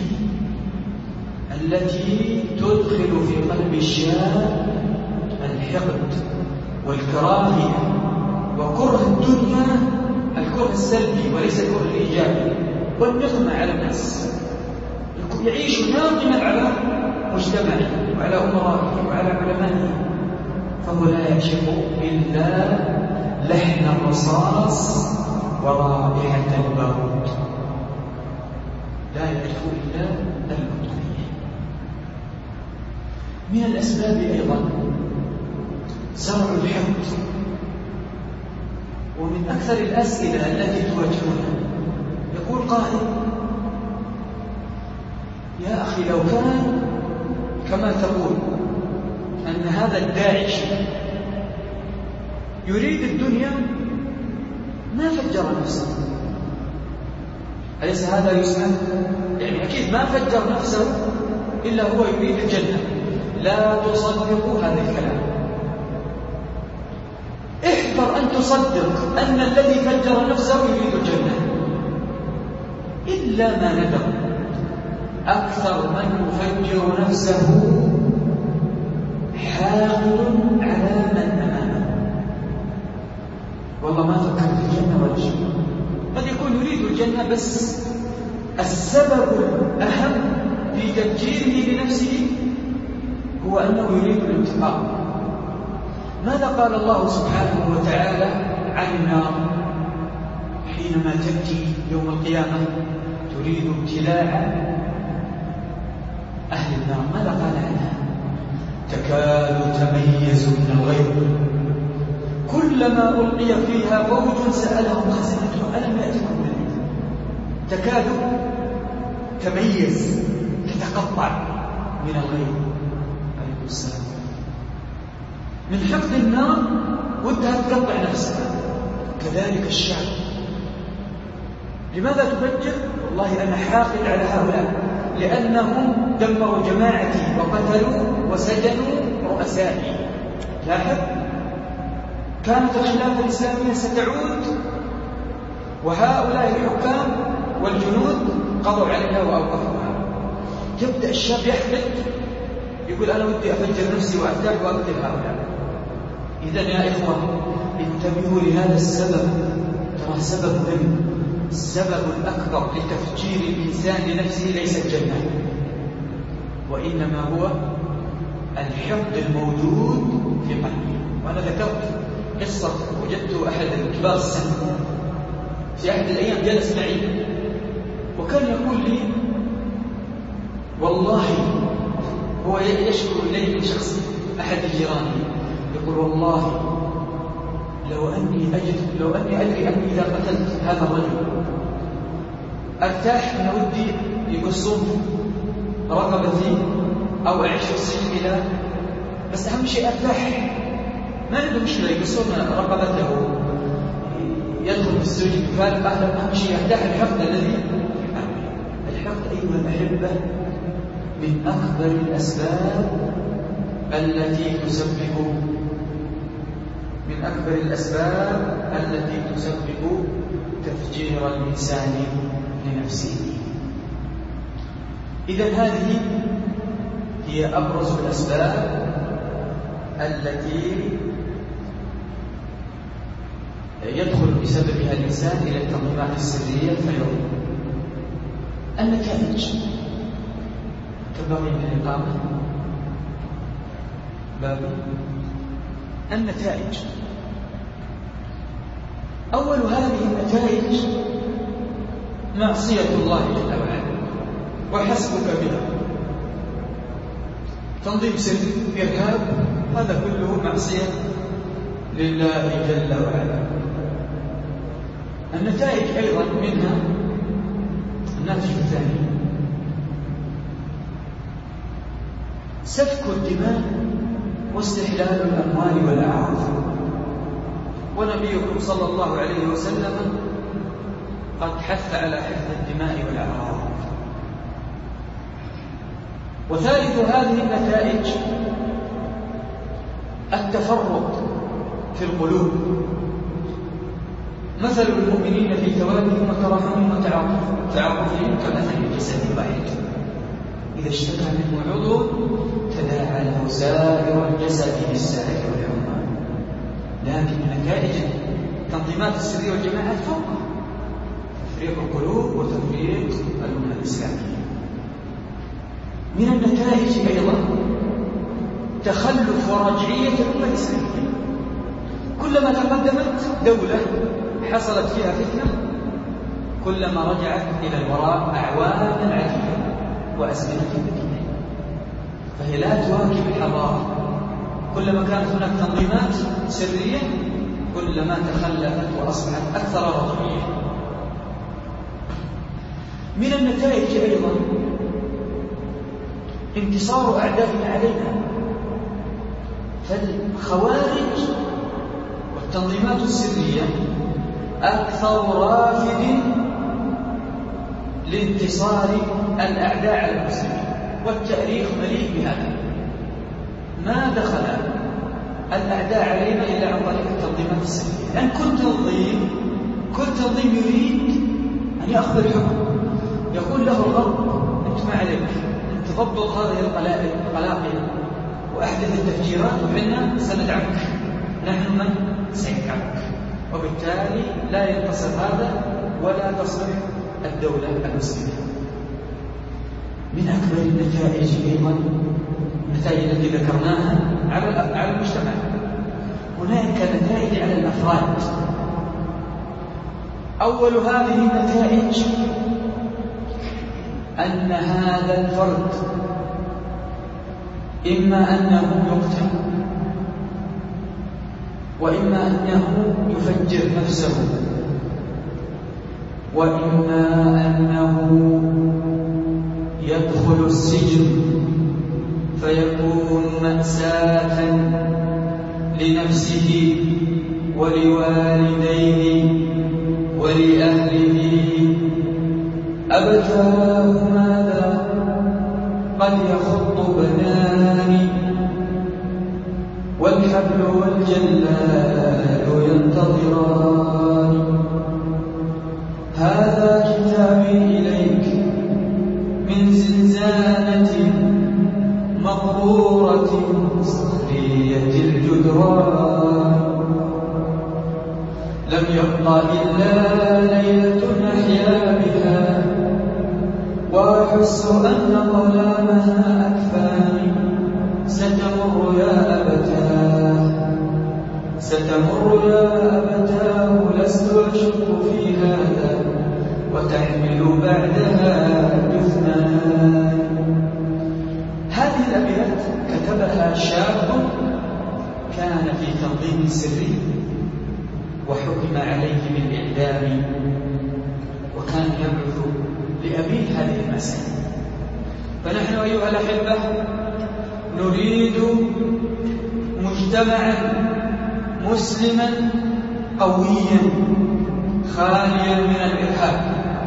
B: التي تدخل في قلب الشاب الحقد والكراهية وكره الدنيا، الكره السلبي وليس الكره الإيجابي، والنقمة على الناس. يعيش ناقما على مجتمعه وعلى أمرائه وعلى علمائه، فهو لا يعشق إلا لحن الرصاص ورائحة البارود، لا يعرف إلا البطولية. من الأسباب أيضا زرع الحقد، ومن أكثر الأسئلة التي تواجهنا يقول قائل: يا أخي لو كان كما تقول أن هذا الداعش يريد الدنيا ما فجر نفسه، أليس هذا يسمى؟ يعني أكيد ما فجر نفسه إلا هو يريد الجنة. لا تصدقوا هذا الكلام، احذر أن تصدق أن الذي فجر نفسه يريد الجنة، إلا ما ندر. أكثر من يفجر نفسه حاقد على من أمامه، والله ما فكر في الجنة ولا شيء. قد يكون يريد الجنة بس السبب الأهم في تفجيره لنفسه هو أنه يريد الانتقام. ماذا قال الله سبحانه وتعالى عن النار حينما تأتي يوم القيامة تريد ابتلاع أهل النار؟ ماذا قال عنها؟ تكاد تميز من الغيظ كلما ألقي فيها فوج سألهم خزنتها ألم يأتكم نذير. تكاد تميز، تتقطع من الغيظ. عليه السلام. من حقد النار ودها تقطع نفسها. كذلك الشعب، لماذا تفجر؟ والله أنا حاقد على هؤلاء لأنهم دمروا جماعتي وقتلوا وسجنوا رؤسائي. لاحظ، كانت الخلافة الإسلامية ستعود وهؤلاء الحكام والجنود قضوا عليها وأوقفوها. يبدأ الشاب يحقد، يقول أنا ودي أفجر نفسي وأرتاح وأقتل هؤلاء. إذن يا إخوة انتبهوا لهذا السبب، ترى سبب مهم. السبب الأكبر لتفجير الإنسان لنفسه ليس الجنة، وإنما هو الحقد الموجود في قلبه. وأنا ذكرت قصة وجدت أحد كبار السن في أحد الأيام جلس معي وكان يقول لي والله، هو يشكو إليه من شخص أحد الجيران، يقول والله لو أني أدري أني إذا قتلت هذا الرجل أرتاح من ودي يقصون رقبتي أو أعيش في السجن إلى، بس أهم شيء أرتاح، ما عنده مشكلة يقصون رقبته يدخل في السجن فارق أهلا، أهم شيء يرتاح. الحقد الذي الحقد أيها الأحبة من أكبر الأسباب التي تسبب تفجير الإنسان لنفسه. إذن هذه هي أبرز الأسباب التي يدخل بسببها الإنسان إلى التنظيمات السرية فيضل. النتائج كباقي من الإقامة باب النتائج. أول هذه النتائج معصية الله جل وعلا وحسبك بها. تنظيم سري، إرهاب، هذا كله معصية لله جل وعلا. النتائج أيضا منها الناتج الثاني سفك الدماء واستحلال الأموال والأعراض. ونبيكم صلى الله عليه وسلم قد حث على حفظ الدماء والأعراض. وثالث هذه النتائج التفرق في القلوب. مثل المؤمنين في توادهم وتراحمهم وتعاطفهم كمثل الجسد الواحد إذا اشتكى منه عضو تداعى له سائر الجسد بالسهر والحمى. لكن نتائج التنظيمات السرية والجماعات فوق تفريق القلوب وتفريق الأمة الإسلامية. من النتائج أيضا تخلف ورجعية الأمة الإسلامية. كلما تقدمت دولة حصلت فيها فتنة كلما رجعت إلى الوراء أعواما عديدة وأزمنة مدينة، فهي لا تواكب الحضارة. كلما كانت هناك تنظيمات سرية كلما تخلفت وأصبحت أكثر رجعية. من النتائج أيضا انتصار أعدائنا علينا، فالخوارج والتنظيمات السرية أكثر رافد لانتصار الأعداء على المسلمين، والتاريخ مليء بهذا. ما دخل الأعداء علينا إلا عن طريق التنظيمات السرية، لأن كل تنظيم يريد أن يأخذ الحكم، يقول له الغرب أنت ما عليك، أنت تضبط هذه القلاقل وأحدث التفجيرات وحنا سندعمك، نحن من سيدعمك، وبالتالي لا ينتصر هذا ولا تصبح الدولة المسلمة. من أكبر النتائج أيضا النتائج التي ذكرناها على المجتمع، هناك نتائج على الأفراد. أول هذه النتائج أن هذا الفرد إما أنه يقتل وإما أنه يفجر نفسه وإما أنه يدخل السجن فيكون مأساة لنفسه ولوالديه ولأهله. أبتاه ماذا قد يخط بناني والحبل والجلال ينتظران. هذا كتابي إليك من زنزانة مقرورة صخرية الجدران. لم يبق إلا ليلة أحيا بها وأحس أن ظلامها أكفاني. ستمر يا أبتاه ستمر يا أبتاه لست أشك في هذا وتحمل بعدها جثمان. هذه الأبيات كتبها شاب كان في تنظيم سري وحكم عليه بالإعدام، وكان يبعث لأبيه هذه المسائل. فنحن أيها الأحبة نريد مجتمعا مسلما قويا خاليا من الإرهاب،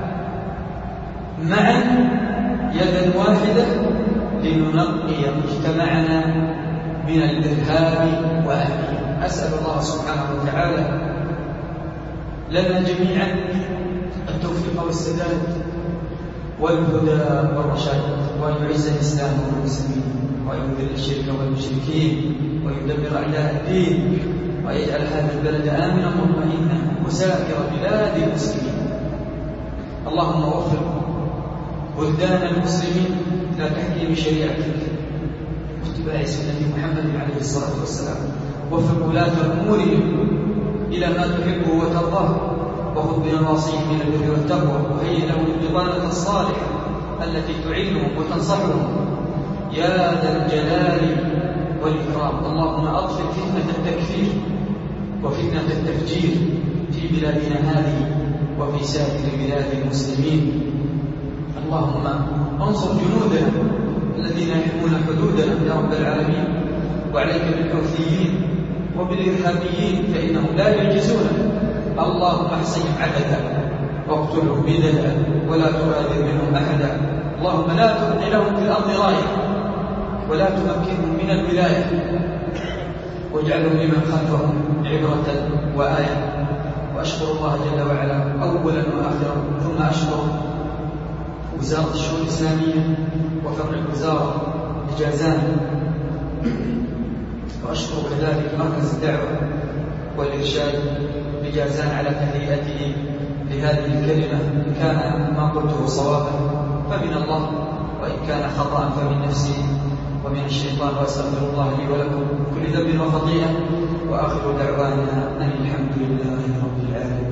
B: معا يدا واحدة لننقي مجتمعنا من الإرهاب وأهله. أسأل الله سبحانه وتعالى لنا جميعا التوفيق والسداد والهدى والرشاد، وأن يعز الإسلام والمسلمين ويذل الشرك والمشركين ويدمر أعداء الدين ويجعل هذا البلد آمنا مطمئنا وسائر بلاد المسلمين. اللهم وفق بلدان المسلمين إلى تحكيم شريعتك واتباع سنة محمد عليه الصلاة والسلام. وفق ولاة أمورهم إلى ما تحبه وترضاه، وخذ بنواصيهم من البر والتقوى، وهيئ لهم البطانة الصالحة التي تعينهم وتنصحهم يا ذا الجلال والإكرام. اللهم أطفئ فتنة التكفير وفتنة التفجير في بلادنا هذه وفي سائر بلاد المسلمين. اللهم انصر جنودنا الذين يحمون حدودنا يا رب العالمين، وعليك بالحوثيين وبالإرهابيين فإنهم لا يعجزون. اللهم احصهم عددا واقتلهم بددا ولا تغادر منهم أحدا. اللهم لا تبق لهم في الأرض راية ولا تمكنهم من الولاية، واجعلهم لمن خلفهم عبرة وآية. وأشكر الله جل وعلا أولا وآخرا، ثم أشكر وزارة الشؤون الإسلامية وفرع الوزارة لجازان، وأشكر كذلك مركز الدعوة والإرشاد لجازان على تهيئته لهذه الكلمة. إن كان ما قلته صوابا فمن الله، وإن كان خطأ فمن نفسي ومن الشيطان، وأستغفر الله لي ولكم كل ذنب وخطيئة، وآخر دعوانا أن الحمد لله رب العالمين.